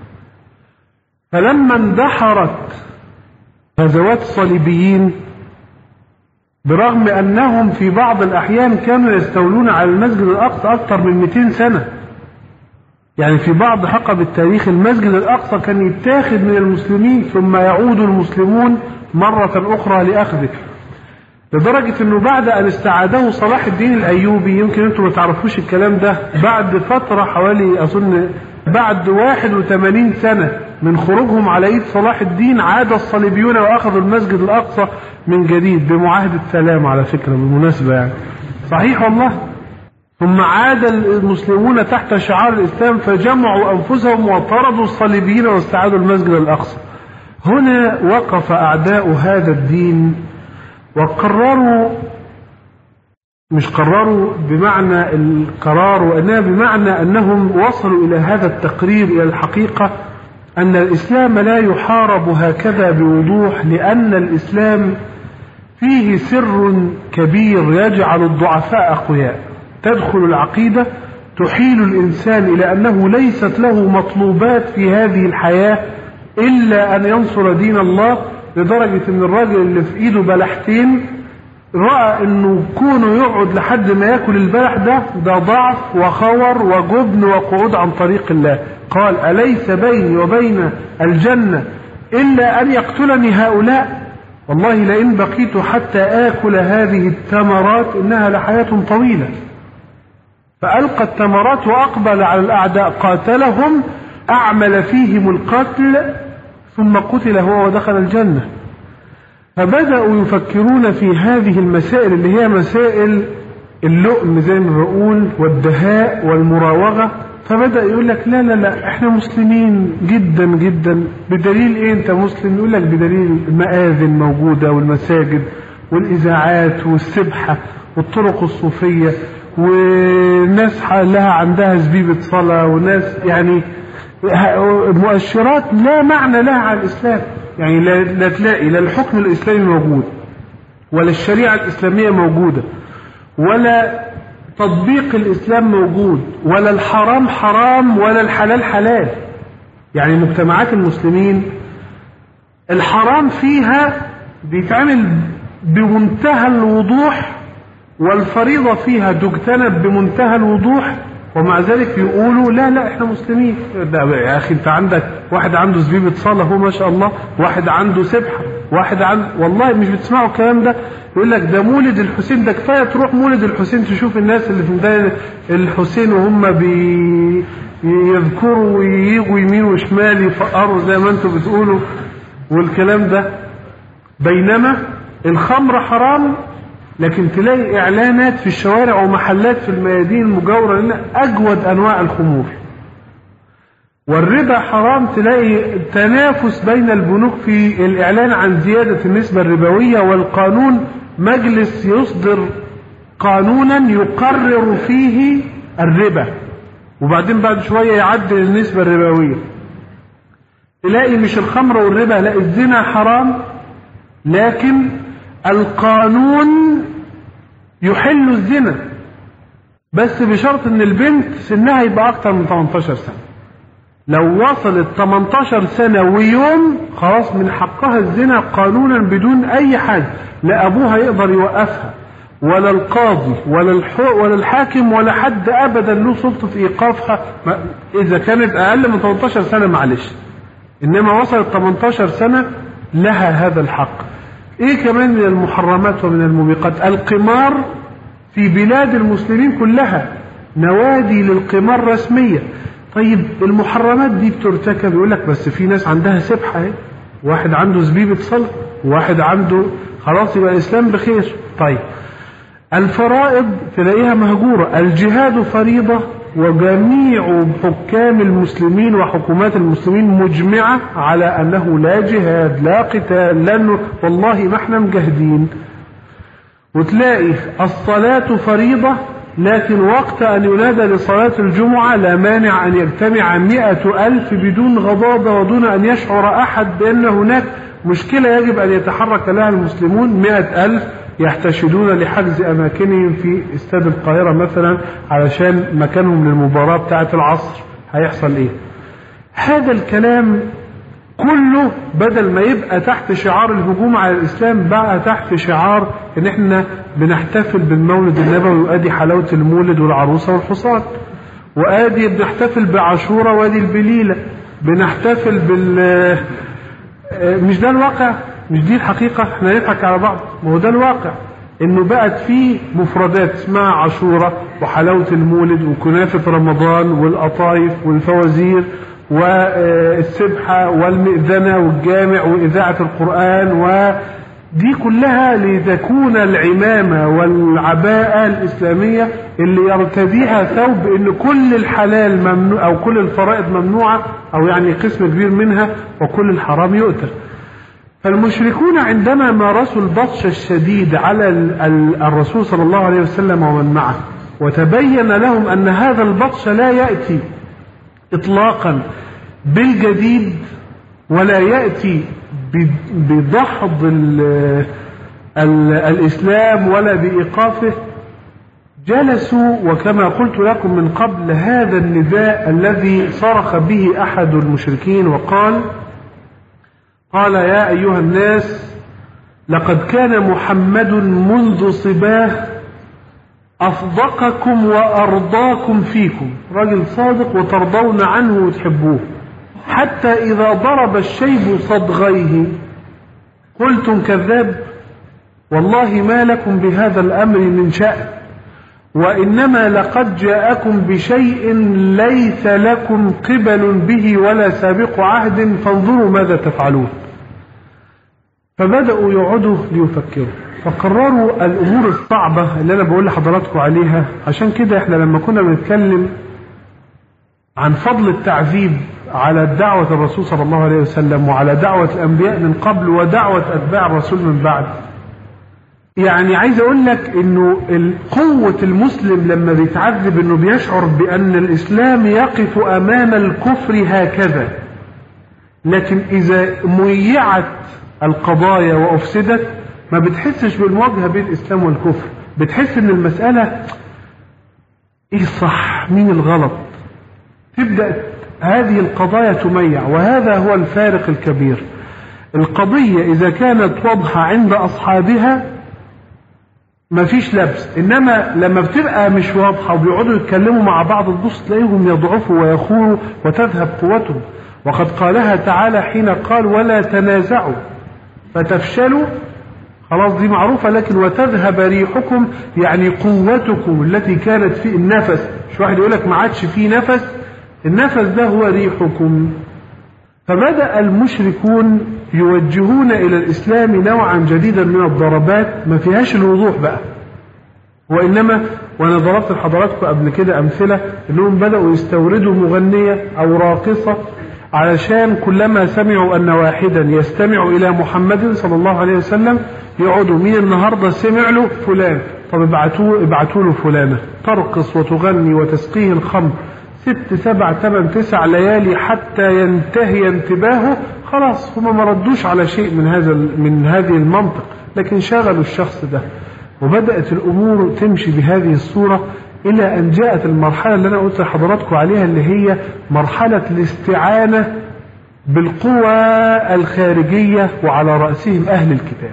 [SPEAKER 1] فلما اندحرت غزوات الصليبيين، برغم أنهم في بعض الأحيان كانوا يستولون على المسجد الأقصى أكثر من مئتين سنة، يعني في بعض حقب التاريخ المسجد الأقصى كان يتاخد من المسلمين ثم يعود المسلمون مرة أخرى لأخذه، لدرجة أنه بعد أن استعاده صلاح الدين الأيوبي، يمكن أنتم ما تعرفوش الكلام ده، بعد فترة حوالي أظن بعد واحد وثمانين سنة من خروجهم على ايد صلاح الدين، عاد الصليبيون واخذوا المسجد الاقصى من جديد بمعاهدة سلام، على فكرة بالمناسبة يعني صحيح والله. ثم عاد المسلمون تحت شعار الاسلام فجمعوا انفسهم وطردوا الصليبيين واستعادوا المسجد الاقصى. هنا وقف اعداء هذا الدين وقرروا، مش قرروا بمعنى القرار، وانما بمعنى انهم وصلوا الى هذا التقرير، الى الحقيقة أن الإسلام لا يحارب هكذا بوضوح، لأن الإسلام فيه سر كبير يجعل الضعفاء أقوياء. تدخل العقيدة تحيل الإنسان إلى أنه ليست له مطلوبات في هذه الحياة إلا أن ينصر دين الله، لدرجة أن الراجل اللي في إيده بلحتين رأى انه كونه يقعد لحد ما ياكل البلح ده ده ضعف وخور وجبن وقعود عن طريق الله. قال أليس بيني وبين الجنة إلا أن يقتلني هؤلاء؟ والله لئن بقيت حتى آكل هذه التمرات إنها لحياة طويلة. فألقى التمرات وأقبل على الأعداء قاتلهم، أعمل فيهم القتل ثم قتل هو ودخل الجنة. فبدأوا يفكرون في هذه المسائل اللي هي مسائل اللؤم زي ما بقول والدهاء والمراوغة. فبدأ يقول لك لا لا لا احنا مسلمين جدا جدا. بدليل ايه انت مسلم؟ يقول لك بدليل المآذن موجودة والمساجد والإذاعات والسبحة والطرق الصوفية، والناس لها عندها زبيبة صلاة، وناس يعني مؤشرات لا معنى لها على الإسلام. يعني لا, لا تلاقي لا الحكم الإسلامي موجود ولا الشريعة الإسلامية موجودة ولا تطبيق الإسلام موجود ولا الحرام حرام ولا الحلال حلال. يعني مجتمعات المسلمين الحرام فيها بيتعمل بمنتهى الوضوح والفريضة فيها تجتنب بمنتهى الوضوح، ومع ذلك يقولوا لا لا احنا مسلمين. يا اخي انت عندك واحد عنده زبيبة صلاة هو ما شاء الله، واحد عنده سبحة، واحد عنده والله مش بتسمعوا الكلام ده. يقول لك ده مولد الحسين، ده كفايه تروح مولد الحسين تشوف الناس اللي في ميدان الحسين وهم بي يذكروا وييجوا يمين وشمال يفقروا زي ما انتم بتقولوا والكلام ده. بينما الخمر حرام، لكن تلاقي اعلانات في الشوارع ومحلات في الميادين المجاوره لنا اجود انواع الخمور. والربا حرام، تلاقي تنافس بين البنوك في الاعلان عن زياده النسبه الربويه، والقانون مجلس يصدر قانونا يقرر فيه الربا وبعدين بعد شويه يعدل النسبه الربويه. تلاقي مش الخمر والربا، لا الزنا حرام، لكن القانون يحل الزنا بس بشرط ان البنت سنها يبقى اكتر من ثمانية عشر سنة. لو وصلت ثمانية عشر سنة ويوم خلاص من حقها الزنا قانونا بدون اي حاجة، لا ابوها يقدر يوقفها ولا القاضي ولا الحق ولا الحاكم ولا حد ابدا له سلطة ايقافها اذا كانت اقل من ثمانية عشر سنة معلش، انما وصلت ثمانية عشر سنة لها هذا الحق. ايه كمان من المحرمات ومن الموبقات؟ القمار في بلاد المسلمين كلها نوادي للقمار رسمية. طيب المحرمات دي بترتكب، يقول لك بس في ناس عندها سبحة اهي، واحد عنده زبيبة صلاة، واحد عنده خلاص يبقى الاسلام بخير. طيب الفرائض تلاقيها مهجورة. الجهاد فريضة وجميع حكام المسلمين وحكومات المسلمين مجمعة على أنه لا جهاد لا قتال، لأنه والله ما احنا مجاهدين. وتلاقي الصلاة فريضة، لكن وقت أن ينادى لصلاة الجمعة لا مانع أن يجتمع مئة ألف بدون غضاضة ودون أن يشعر أحد بأن هناك مشكلة يجب أن يتحرك لها المسلمون. مئة ألف يحتشدون لحجز أماكنهم في استاد القاهرة مثلا علشان مكانهم للمباراة بتاعة العصر. هيحصل إيه؟ هذا الكلام كله بدل ما يبقى تحت شعار الهجوم على الإسلام بقى تحت شعار إن إحنا بنحتفل بالمولد النبوي، وآدي حلاوة المولد والعروسة والحصان، وآدي بنحتفل بعاشورة وادي البليلة، بنحتفل بال مش ده الواقع؟ مش دي الحقيقة؟ احنا نضحك على بعض، ما هو ده الواقع، انه بقت فيه مفردات اسمها عاشورة وحلاوة المولد وكنافة رمضان والقطايف والفوازير والسبحة والمئذنة والجامع وإذاعة القرآن، ودي كلها لتكون العمامة والعباءة الإسلامية اللي يرتديها ثوب ان كل الحلال ممنوع او كل الفرائض ممنوعة او يعني قسم كبير منها وكل الحرام يؤتى. فالمشركون عندما مارسوا البطش الشديد على الرسول صلى الله عليه وسلم ومن معه، وتبين لهم أن هذا البطش لا يأتي إطلاقا بالجديد ولا يأتي بضحض ال ال الإسلام ولا بإيقافه، جلسوا وكما قلت لكم من قبل هذا النداء الذي صرخ به أحد المشركين وقال قال يا أيها الناس لقد كان محمد منذ صباه أصدقكم وأرضاكم فيكم، راجل صادق وترضون عنه وتحبوه، حتى إذا ضرب الشيب صدغيه قلتم كذاب، والله ما لكم بهذا الأمر من شأن، وإنما لقد جاءكم بشيء ليس لكم قبل به ولا سابق عهد، فانظروا ماذا تفعلون. فبدأوا يقعدوا ليفكروا، فقرروا الأمور الصعبة اللي أنا بقول لحضراتكم عليها. عشان كده إحنا لما كنا بنتكلم عن فضل التعذيب على دعوة الرسول صلى الله عليه وسلم وعلى دعوة الأنبياء من قبل ودعوة أتباع الرسول من بعد، يعني عايز أقول لك إنه قوة المسلم لما بيتعذب إنه بيشعر بأن الإسلام يقف أمام الكفر هكذا، لكن إذا ميعت القضايا وأفسدت ما بتحسش بالمواجهة بين الإسلام والكفر، بتحس إن المسألة إيه الصح مين الغلط، تبدأ هذه القضايا تميع. وهذا هو الفارق الكبير. القضية إذا كانت واضحة عند أصحابها مفيش لبس، إنما لما بتبقى مش واضحة وبيقعدوا يتكلموا مع بعض تبص تلاقيهم يضعفوا ويخوروا وتذهب قوتهم. وقد قالها تعالى حين قال ولا تنازعوا فتفشلوا، خلاص دي معروفة، لكن وتذهب ريحكم يعني قوتكم التي كانت في النفس. مش واحد يقولك ما عادش فيه نفس، النفس ده هو ريحكم. فبدأ المشركون يوجهون إلى الإسلام نوعا جديدا من الضربات ما فيهاش الوضوح بقى، وإنما وأنا ضربت لحضراتكم قبل كده أمثلة إنهم بدأوا يستوردوا مغنية أو راقصة علشان كلما سمعوا أن واحدا يستمع إلى محمد صلى الله عليه وسلم يقعدوا مين النهاردة سمع له فلان، طب ابعتوا ابعتوا له فلانة ترقص وتغني وتسقيه الخمر ست سبع ثمان تسع ليالي حتى ينتهي انتباهه. خلاص هم ما ردوش على شيء من هذا من هذه المنطق، لكن شغلوا الشخص ده. وبدأت الأمور تمشي بهذه الصورة إلى أن جاءت المرحلة اللي أنا قلت لحضراتكم عليها، اللي هي مرحلة الاستعانة بالقوى الخارجية، وعلى رأسهم أهل الكتاب.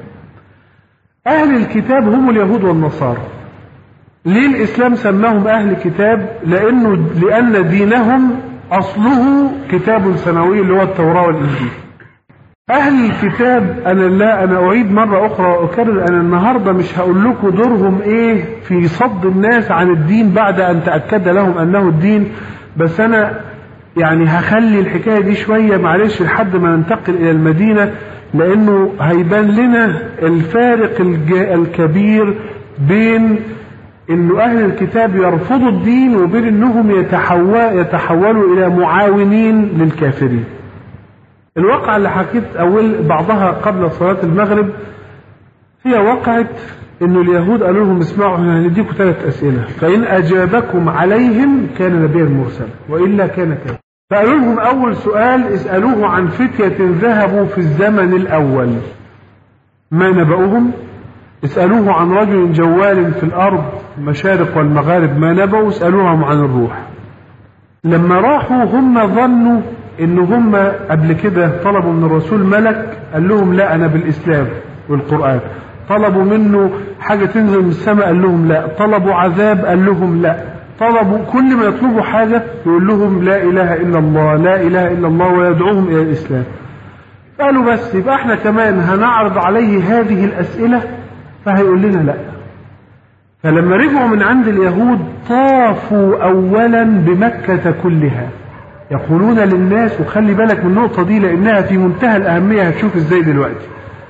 [SPEAKER 1] أهل الكتاب هم اليهود والنصارى. ليه الإسلام سماهم أهل كتاب؟ لأنه لأن دينهم أصله كتاب سماوي اللي هو التوراة والإنجيل. أهل الكتاب أنا لا أنا أعيد مرة أخرى وأكرر، أنا النهاردة مش هقول لكم دورهم إيه في صد الناس عن الدين بعد أن تأكد لهم أنه الدين، بس أنا يعني هخلي الحكاية دي شوية معلش لحد ما ننتقل إلى المدينة، لأنه هيبان لنا الفارق الكبير بين إنه أهل الكتاب يرفضوا الدين وبين إنهم يتحولوا إلى معاونين للكافرين. الواقعة اللي حكيت أول بعضها قبل صلاة المغرب هي واقعة إنه اليهود قالوا لهم اسمعوا احنا هنديكم ثلاث أسئلة، فإن أجابكم عليهم كان نبيا مرسلا وإلا كان كافرا. فقالوا لهم أول سؤال اسألوه عن فتية ذهبوا في الزمن الأول ما نبأهم، اسألوه عن رجل جوال في الأرض المشارق والمغارب ما نبأوا، اسألوهم عن الروح. لما راحوا هم ظنوا إن هم قبل كده طلبوا من الرسول ملك، قال لهم لا أنا بالإسلام والقرآن. طلبوا منه حاجة تنزل من السماء، قال لهم لا. طلبوا عذاب، قال لهم لا. طلبوا كل ما يطلبوا حاجة يقول لهم لا إله إلا الله لا إله إلا الله ويدعوهم إلى الإسلام. قالوا بس يبقى احنا كمان هنعرض عليه هذه الأسئلة فهيقول لنا لا. فلما رجعوا من عند اليهود طافوا أولا بمكة كلها يقولون للناس، وخلي بالك من النقطة دي لأنها في منتهى الأهمية، هتشوف ازاي دلوقتي.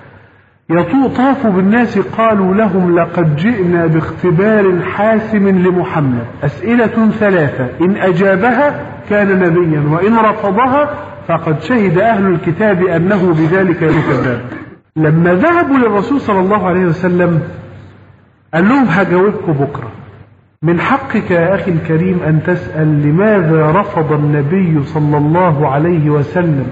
[SPEAKER 1] طافوا بالناس قالوا لهم لقد جئنا باختبار حاسم لمحمد، أسئلة ثلاثة إن أجابها كان نبيا وإن رفضها فقد شهد أهل الكتاب أنه بذلك كذاب. لما ذهبوا للرسول صلى الله عليه وسلم قال لهم هجاوبكم بكرة، من حقك يا أخي الكريم أن تسأل لماذا رفض النبي صلى الله عليه وسلم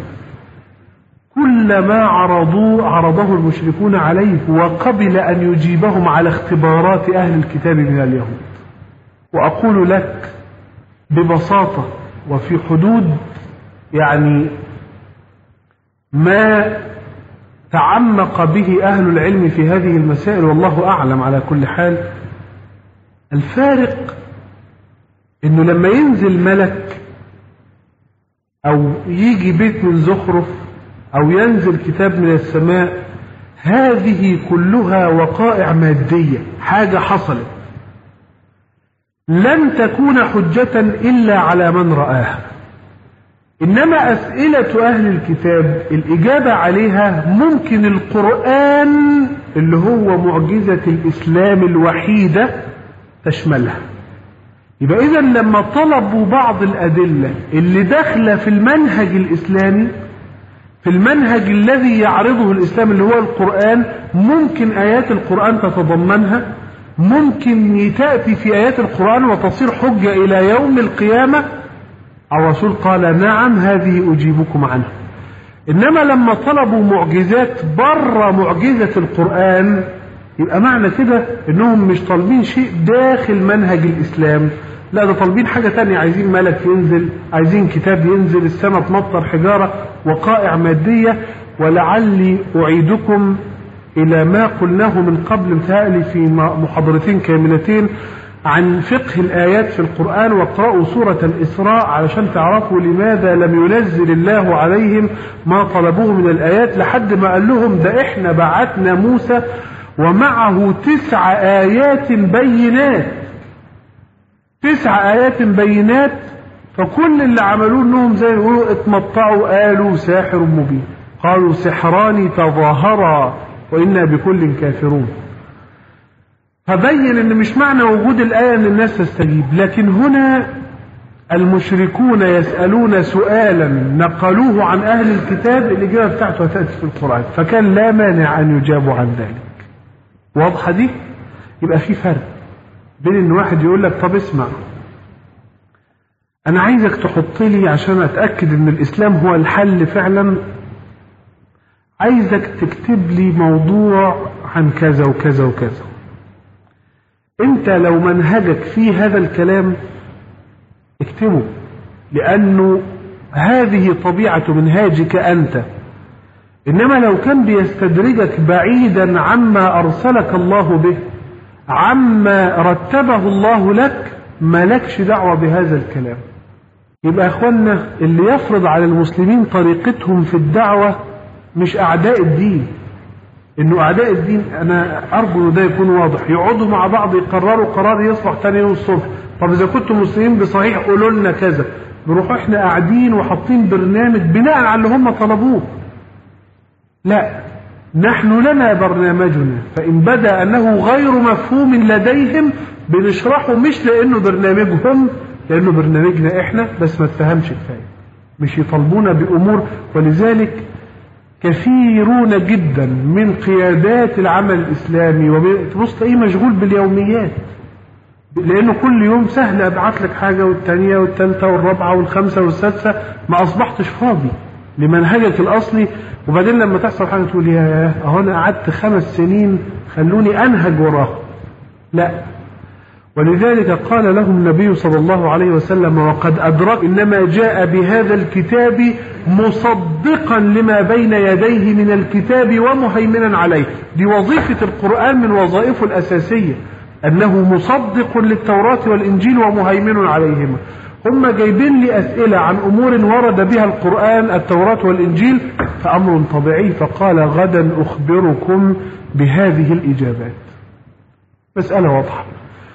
[SPEAKER 1] كل ما عرضوه عرضه المشركون عليه، وقبل أن يجيبهم على اختبارات أهل الكتاب من اليهود. وأقول لك ببساطة وفي حدود يعني ما تعمق به أهل العلم في هذه المسائل، والله أعلم. على كل حال الفارق إنه لما ينزل ملك أو يجي بيت من زخرف أو ينزل كتاب من السماء، هذه كلها وقائع مادية، حاجة حصلت لن تكون حجة إلا على من رآها. إنما أسئلة أهل الكتاب الإجابة عليها ممكن القرآن اللي هو معجزة الإسلام الوحيدة تشملها. يبقى إذا لما طلبوا بعض الأدلة اللي داخلة في المنهج الإسلامي، في المنهج الذي يعرضه الإسلام اللي هو القرآن، ممكن آيات القرآن تتضمنها، ممكن تأتي في آيات القرآن وتصير حجة إلى يوم القيامة. الرسول قال نعم هذه أجيبكم عنها. إنما لما طلبوا معجزات بره معجزة القرآن، يبقى معنى كده إنهم مش طالبين شيء داخل منهج الإسلام، لا ده طالبين حاجة تانية، عايزين ملك ينزل، عايزين كتاب ينزل، السماء تمطر حجارة، وقائع مادية. ولعلي أعيدكم إلى ما قلناه من قبل متهيألي في محاضرتين كاملتين عن فقه الآيات في القرآن، واقرأوا سورة الإسراء علشان تعرفوا لماذا لم ينزل الله عليهم ما طلبوه من الآيات، لحد ما قال لهم ده إحنا بعتنا موسى ومعه تسع آيات بينات، تسع آيات بينات، فكل اللي عملوه انهم زي يقولوا اتمطعوا قالوا ساحر مبين، قالوا سحران تظاهرا وإنا بكل كافرون. فبين ان مش معنى وجود الآية ان الناس تستجيب، لكن هنا المشركون يسألون سؤالا نقلوه عن أهل الكتاب، الإجابة بتاعته تأتي في القرآن، فكان لا مانع أن يجابوا عن ذلك. واضحة دي؟ يبقى في فرق بين ان واحد يقول لك طب اسمع انا عايزك تحط لي عشان اتاكد ان الاسلام هو الحل فعلا، عايزك تكتب لي موضوع عن كذا وكذا وكذا. انت لو منهجك في هذا الكلام اكتبه، لانه هذه طبيعة منهاجك انت. انما لو كان بيستدرجك بعيدا عما ارسلك الله به، عما رتبه الله لك، مالكش دعوة بهذا الكلام. يبقى اخوانا اللي يفرض على المسلمين طريقتهم في الدعوة مش اعداء الدين. انه اعداء الدين انا ارجو انه ده يكون واضح، يقعدوا مع بعض يقرروا قرار يصبح تاني يوم الصبح، طب اذا كنتم مسلمين بصحيح قولوا لنا كذا، بنروح احنا قاعدين وحاطين برنامج بناء على اللي هم طلبوه. لا، نحن لنا برنامجنا، فإن بدا أنه غير مفهوم لديهم بنشرحه، مش لأنه برنامجهم، لأنه برنامجنا إحنا، بس ما اتفهمش كفاية، مش يطالبونا بأمور. ولذلك كثيرون جدا من قيادات العمل الإسلامي تبص تلاقيه مشغول باليوميات، لأنه كل يوم سهل أبعت لك حاجة والتانية والتالتة والرابعة والخامسة والسادسة، ما أصبحتش فاضي لمنهجك الأصلي. وبعدين لما تحصل حاجة تقول يا اهو انا قعدت خمس سنين خلوني انهج وراه. لا، ولذلك قال لهم النبي صلى الله عليه وسلم وقد أدرك إنما جاء بهذا الكتاب مصدقا لما بين يديه من الكتاب ومهيمنا عليه. دي وظيفة القرآن من وظائفه الأساسية، أنه مصدق للتوراة والإنجيل ومهيمن عليهما. هم جايبين لي أسئلة عن أمور ورد بها القرآن التوراة والإنجيل، فأمر طبيعي، فقال غدا أخبركم بهذه الإجابات. مسألة واضحة.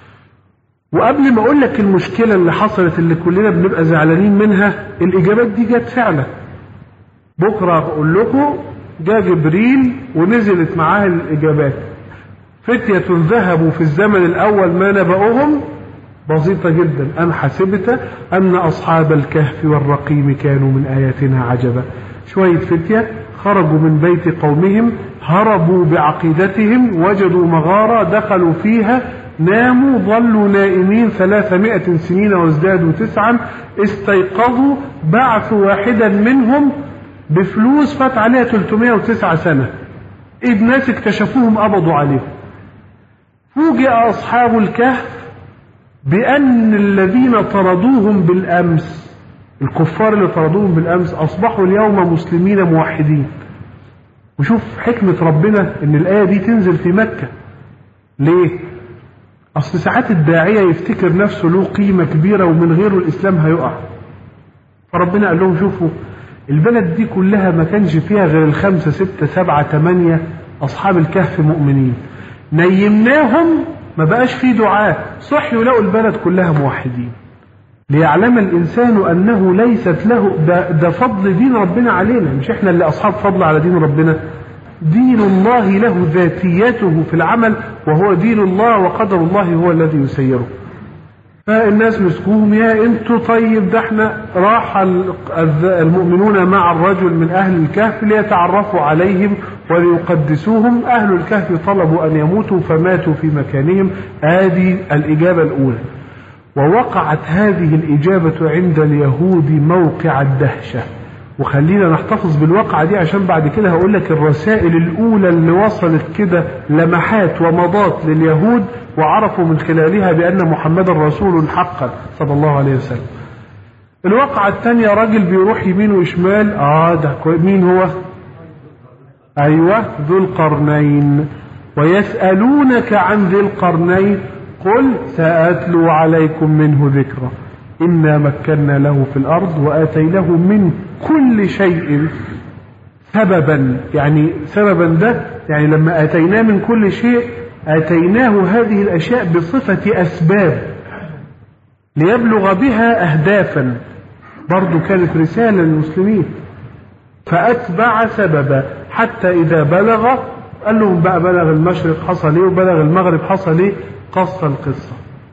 [SPEAKER 1] وقبل ما أقول لك المشكلة اللي حصلت اللي كلنا بنبقى زعلانين منها، الإجابات دي جت فعلا. بكرة أقول لكم جاء جبريل ونزلت معاه الإجابات. فتية ذهبوا في الزمن الأول ما نبأهم بسيطة جدا، أم حسبت أن أصحاب الكهف والرقيم كانوا من آياتنا عجبا. شوية فتية خرجوا من بيت قومهم، هربوا بعقيدتهم، وجدوا مغارة دخلوا فيها، ناموا ظلوا نائمين ثلاثمائة سنين وازدادوا تسعا، استيقظوا بعثوا واحدا منهم بفلوس فات عليها ثلاثمائة وتسعة سنة، إذ ناس اكتشفوهم قبضوا عليهم. فوجئ أصحاب الكهف بأن الذين طردوهم بالأمس، الكفار اللي طردوهم بالأمس، أصبحوا اليوم مسلمين موحدين. وشوف حكمة ربنا ان الآية دي تنزل في مكة. ليه؟ اصل ساعات الداعية يفتكر نفسه له قيمة كبيرة ومن غيره الاسلام هيقع، فربنا قال لهم شوفوا البلد دي كلها ما كانش فيها غير الخمسة ستة سبعة تمانية اصحاب الكهف مؤمنين، نيمناهم ما بقاش فيه دعاء، صحيوا لقوا البلد كلها موحدين. ليعلم الإنسان أنه ليست له ده, ده فضل دين ربنا علينا، مش إحنا اللي أصحاب فضل على دين ربنا. دين الله له ذاتيته في العمل، وهو دين الله وقدر الله هو الذي يسيره. فالناس مسكوهم يا انتوا طيب ده احنا راح المؤمنون مع الرجل من أهل الكهف ليتعرفوا عليهم وليقدسوهم، أهل الكهف طلبوا أن يموتوا فماتوا في مكانهم. هذه الإجابة الأولى. ووقعت هذه الإجابة عند اليهود موقع الدهشة. وخلينا نحتفظ بالواقعة دي عشان بعد كده هقول لك الرسائل الأولى اللي وصلت كده لمحات ومضات لليهود وعرفوا من خلالها بأن محمد رسول حقا صلى الله عليه وسلم. الواقعة الثانية راجل بيروح يمين وشمال، آه ده مين هو؟ أيوة ذو القرنين. ويسألونك عن ذي القرنين قل سأتلو عليكم منه ذكرى إنا مكنا له في الأرض وآتيناه من كل شيء سببا. يعني سببا ده يعني لما آتيناه من كل شيء آتيناه هذه الأشياء بصفة أسباب ليبلغ بها أهدافا، برضو كانت رسالة للمسلمين. فأتبع سببا حتى إذا بلغ، قال لهم بقى بلغ المشرق حصل ايه وبلغ المغرب حصل ايه، قص القصة.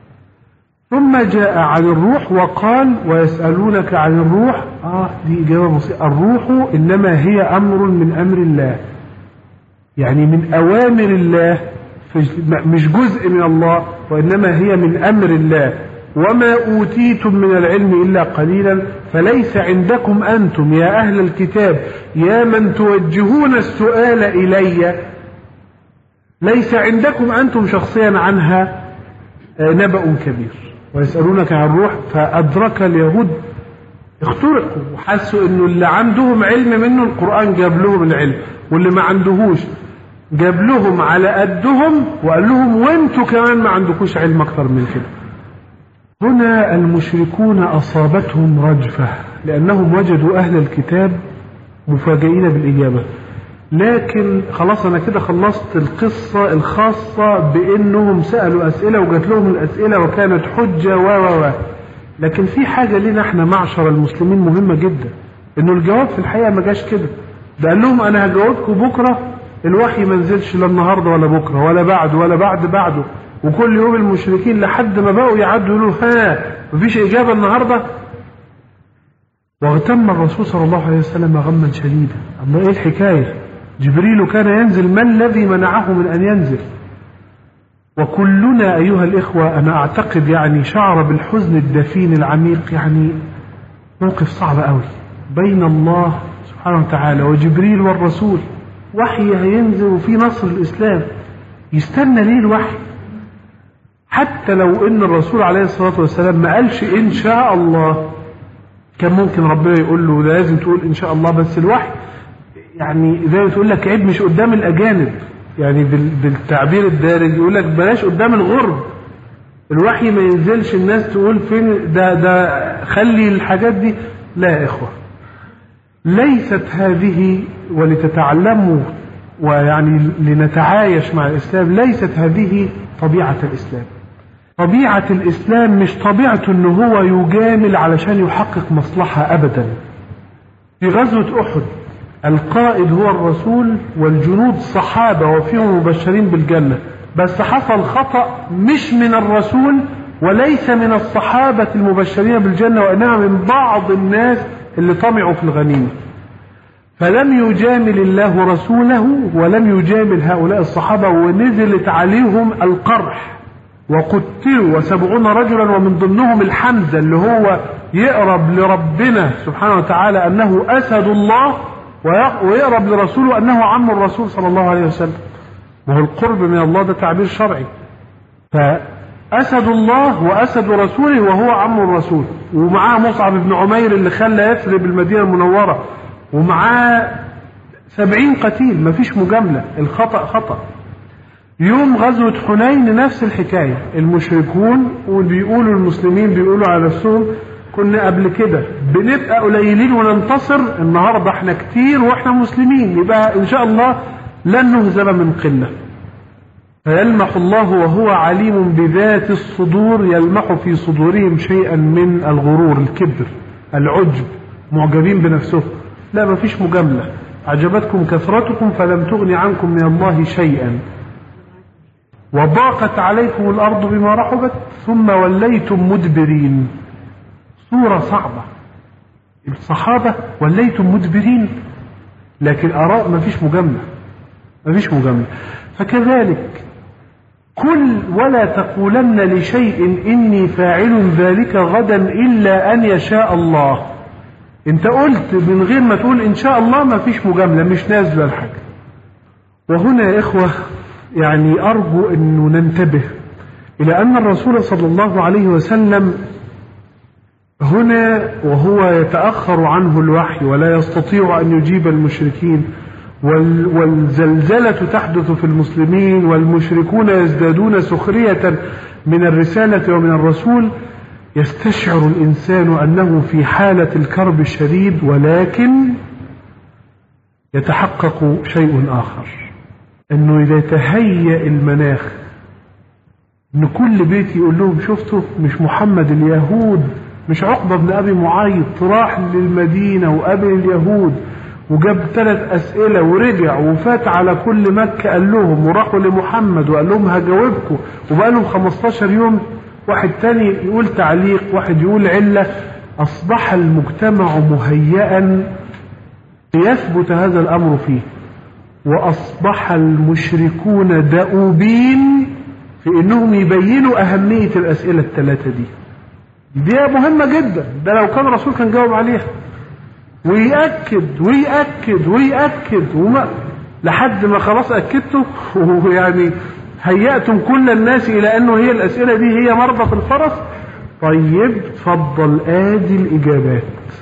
[SPEAKER 1] ثم جاء عن الروح وقال ويسألونك عن الروح، آه دي إجابة بسيطة. الروح إنما هي أمر من أمر الله، يعني من أوامر الله، مش جزء من الله، وإنما هي من أمر الله. وما أوتيتم من العلم إلا قليلا فليس عندكم أنتم يا أهل الكتاب يا من توجهون السؤال إلي، ليس عندكم أنتم شخصيا عنها نبأ كبير. ويسألونك عن الروح، فأدرك اليهود اخترقوا وحسوا انه اللي عندهم علم منه القرآن جاب لهم العلم، واللي ما عندهوش جاب لهم على قدهم وقال لهم وانتوا كمان ما عندكوش علم اكثر من كده. هنا المشركون أصابتهم رجفة لأنهم وجدوا أهل الكتاب مفاجئين بالإجابة. لكن خلاص أنا كده خلصت القصة الخاصة بأنهم سألوا أسئلة وجات لهم الأسئلة وكانت حجة و و لكن في حاجة لنا احنا معشر المسلمين مهمة جدا، انه الجواب في الحقيقة ما جاش كده. ده قال لهم انا هجاوبكم بكرة، الوحي ما نزلش لا النهاردة ولا بكرة ولا بعد ولا بعد بعده، وكل يوم المشركين لحد ما بقوا يعدوا يقولوا ها مفيش إجابة النهاردة. واغتم الرسول صلى الله عليه وسلم غما شديدا. الله ايه الحكاية؟ جبريل كان ينزل، ما الذي منعه من أن ينزل؟ وكلنا أيها الإخوة أنا أعتقد يعني شعر بالحزن الدفين العميق، يعني موقف صعب قوي بين الله سبحانه وتعالى وجبريل والرسول. وحي هينزل وفي نصر الإسلام، يستنى ليه الوحي؟ حتى لو ان الرسول عليه الصلاة والسلام ما قالش ان شاء الله، كان ممكن ربنا يقول له لازم تقول ان شاء الله. بس الوحي يعني زي ما تقول لك عيب مش قدام الاجانب، يعني بالتعبير الدارج يقول لك بلاش قدام الغرب. الوحي ما ينزلش الناس تقول فين ده ده خلي الحاجات دي. لا يا اخوة، ليست هذه، ولتتعلموا ويعني لنتعايش مع الاسلام، ليست هذه طبيعة الاسلام. طبيعة الإسلام مش طبيعته إنه هو يجامل علشان يحقق مصلحة أبدا. في غزوة أحد القائد هو الرسول والجنود صحابة وفيهم مبشرين بالجنة، بس حصل خطأ مش من الرسول وليس من الصحابة المبشرين بالجنة، وإنما من بعض الناس اللي طمعوا في الغنيمة. فلم يجامل الله رسوله ولم يجامل هؤلاء الصحابة، ونزلت عليهم القرح وقتلوا وسبعون رجلا، ومن ضمنهم الحمزة اللي هو يقرب لربنا سبحانه وتعالى أنه أسد الله، ويقرب لرسوله أنه عم الرسول صلى الله عليه وسلم. وهو القرب من الله ده تعبير شرعي. فأسد الله وأسد رسوله وهو عم الرسول، ومعاه مصعب بن عمير اللي خلى يثرب المدينة المنورة، ومعاه سبعين قتيل، مفيش مجاملة، الخطأ خطأ. يوم غزوة حنين نفس الحكاية، المشركون وبيقولوا المسلمين بيقولوا على نفسهم كنا قبل كده بنبقى قليلين وننتصر، النهاردة احنا كتير واحنا مسلمين، يبقى ان شاء الله لن نهزم من قلة. فيلمح الله وهو عليم بذات الصدور، يلمح في صدورهم شيئا من الغرور، الكبر، العجب، معجبين بنفسهم. لا، مفيش مجاملة. عجبتكم كثرتكم فلم تغن عنكم من الله شيئا وضاقت عليكم الأرض بما رحبت ثم وليتم مدبرين. صورة صعبة، الصحابة وليتم مدبرين، لكن أراء مفيش مجاملة، مفيش مجاملة. فكذلك كل ولا تقولن لشيء إني فاعل ذلك غدا إلا أن يشاء الله. انت قلت من غير ما تقول إن شاء الله مفيش مجاملة، مش نازلة الحاجة. وهنا يا إخوة يعني أرجو أنه ننتبه إلى أن الرسول صلى الله عليه وسلم هنا وهو يتأخر عنه الوحي ولا يستطيع أن يجيب المشركين، والزلزلة تحدث في المسلمين والمشركون يزدادون سخرية من الرسالة ومن الرسول، يستشعر الإنسان أنه في حالة الكرب الشديد، ولكن يتحقق شيء آخر، أنه إذا تهيأ المناخ أن كل بيت يقول لهم شفتوا مش محمد اليهود، مش عقبة بن أبي معيط راح للمدينة وقابل اليهود وجاب ثلاث أسئلة ورجع وفات على كل مكة قال لهم، وراحوا لمحمد وقال لهم هجاوبكم، وبقى لهم خمستاشر يوم. واحد تاني يقول تعليق، واحد يقول علة. أصبح المجتمع مهيئا ليثبت هذا الأمر فيه، وأصبح المشركون دؤوبين في إنهم يبينوا أهمية الأسئلة الثلاثة دي. دي مهمة جدا، ده لو كان الرسول كان جاوب عليها ويأكد ويأكد ويأكد وما لحد ما خلاص أكدته ويعني هيأتم كل الناس إلى أنه هي الأسئلة دي هي مربط الفرس. طيب تفضل آدي الإجابات.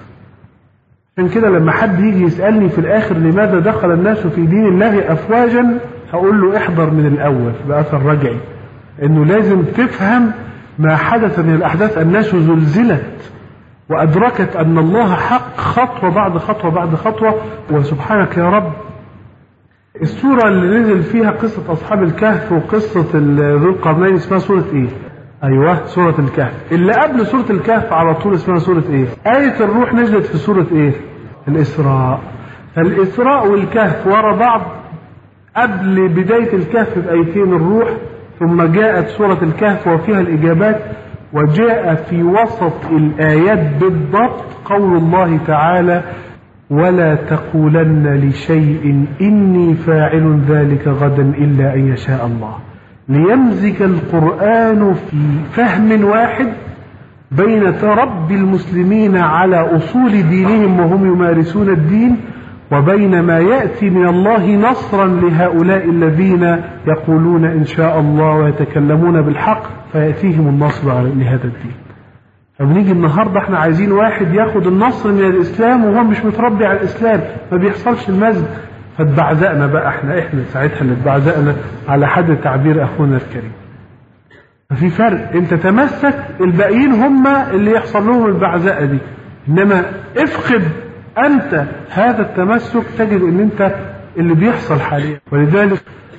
[SPEAKER 1] عشان كده لما حد يجي يسألني في الآخر لماذا دخل الناس في دين الله أفواجا، هقول له احضر من الأول بأثر رجعي، إنه لازم تفهم ما حدث من الأحداث. الناس زلزلت وأدركت أن الله حق خطوة بعد خطوة بعد خطوة. وسبحانك يا رب، السورة اللي نزل فيها قصة أصحاب الكهف وقصة ذو القرنين اسمها سورة إيه؟ أيوة سورة الكهف. اللي قبل سورة الكهف على طول اسمها سورة إيه؟ آية الروح نزلت في سورة إيه؟ الإسراء. فالإسراء والكهف ورا بعض، قبل بداية الكهف بآيتين الروح، ثم جاءت سورة الكهف وفيها الإجابات، وجاء في وسط الآيات بالضبط قول الله تعالى ولا تقولن لشيء إني فاعل ذلك غدا إلا أن يشاء الله، ليمزج القرآن في فهم واحد بين تربي المسلمين على أصول دينهم وهم يمارسون الدين، وبين ما يأتي من الله نصرا لهؤلاء الذين يقولون إن شاء الله ويتكلمون بالحق فيأتيهم النصر لهذا الدين. فبنيجي النهاردة احنا عايزين واحد ياخد النصر من الإسلام وهو مش متربي على الإسلام، ما بيحصلش المزج، فاتبعزقنا بقى احنا احنا ساعتها اللي اتبعزقنا على حد تعبير أخونا الكريم. ففي فرق، انت تمسك، الباقيين هم اللي يحصل لهم البعزقة دي، انما افقد أنت هذا التمسك تجد أن أنت اللي بيحصل حاليا. ولذلك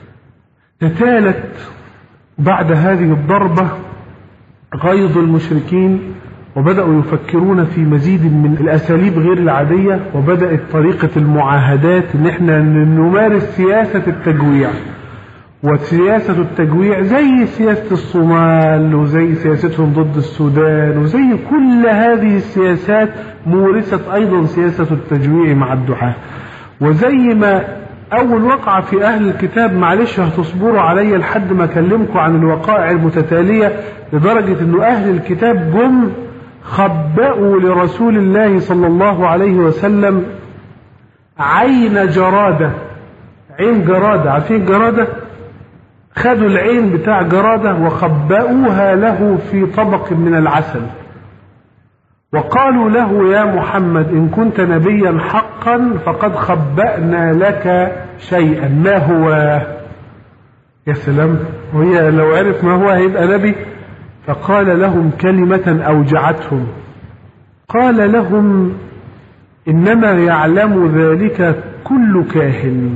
[SPEAKER 1] تتالت بعد هذه الضربة غيظ المشركين، وبدأوا يفكرون في مزيد من الأساليب غير العادية، وبدأت طريقة المعاهدات أن احنا نمارس سياسة التجويع. وسياسة التجويع زي سياسة الصومال وزي سياستهم ضد السودان وزي كل هذه السياسات مورست أيضا سياسة التجويع مع الدعاة. وزي ما أول وقعة في أهل الكتاب، معلش هتصبروا علي لحد ما أكلمكم عن الوقائع المتتالية، لدرجة أنه أهل الكتاب جم خبأوا لرسول الله صلى الله عليه وسلم عين جرادة. عين جرادة، عارفين جرادة؟ خدوا العين بتاع جرادة وخبأوها له في طبق من العسل، وقالوا له يا محمد إن كنت نبيا حقا فقد خبأنا لك شيئا، ما هو؟ يا سلام، وهي لو عرف ما هو هيبقى نبي. فقال لهم كلمة أوجعتهم، قال لهم إنما يعلم ذلك كل كاهن.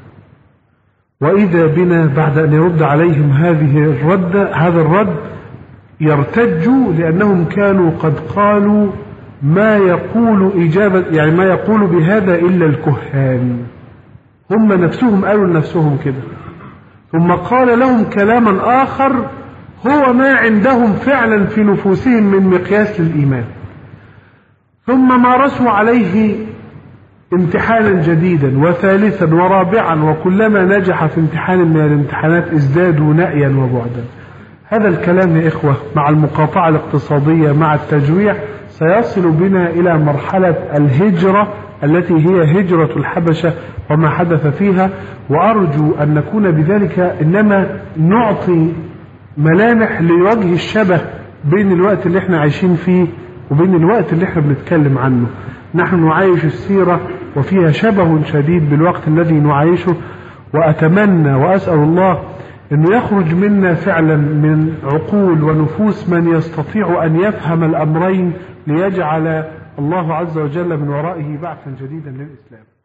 [SPEAKER 1] وإذا بنا بعد أن يرد عليهم هذه الرد هذا الرد يرتجوا، لأنهم كانوا قد قالوا ما يقول إجابة يعني ما يقول بهذا إلا الكهان، هم نفسهم قالوا لنفسهم كده. ثم قال لهم كلاما آخر هو ما عندهم فعلا في نفوسهم من مقياس للإيمان. ثم مارسوا عليه امتحانا جديدا وثالثا ورابعا، وكلما نجح في امتحان من الامتحانات ازدادوا نأيا وبعدا. هذا الكلام يا إخوة مع المقاطعة الاقتصادية مع التجويع سيصل بنا إلى مرحلة الهجرة التي هي هجرة الحبشة وما حدث فيها. وأرجو أن نكون بذلك إنما نعطي ملامح لوجه الشبه بين الوقت اللي احنا عايشين فيه وبين الوقت اللي احنا بنتكلم عنه. نحن نعايش السيرة وفيها شبه شديد بالوقت الذي نعايشه، وأتمنى وأسأل الله أنه يخرج منا فعلا من عقول ونفوس من يستطيع أن يفهم الأمرين ليجعل الله عز وجل من ورائه بعثا جديدا للإسلام.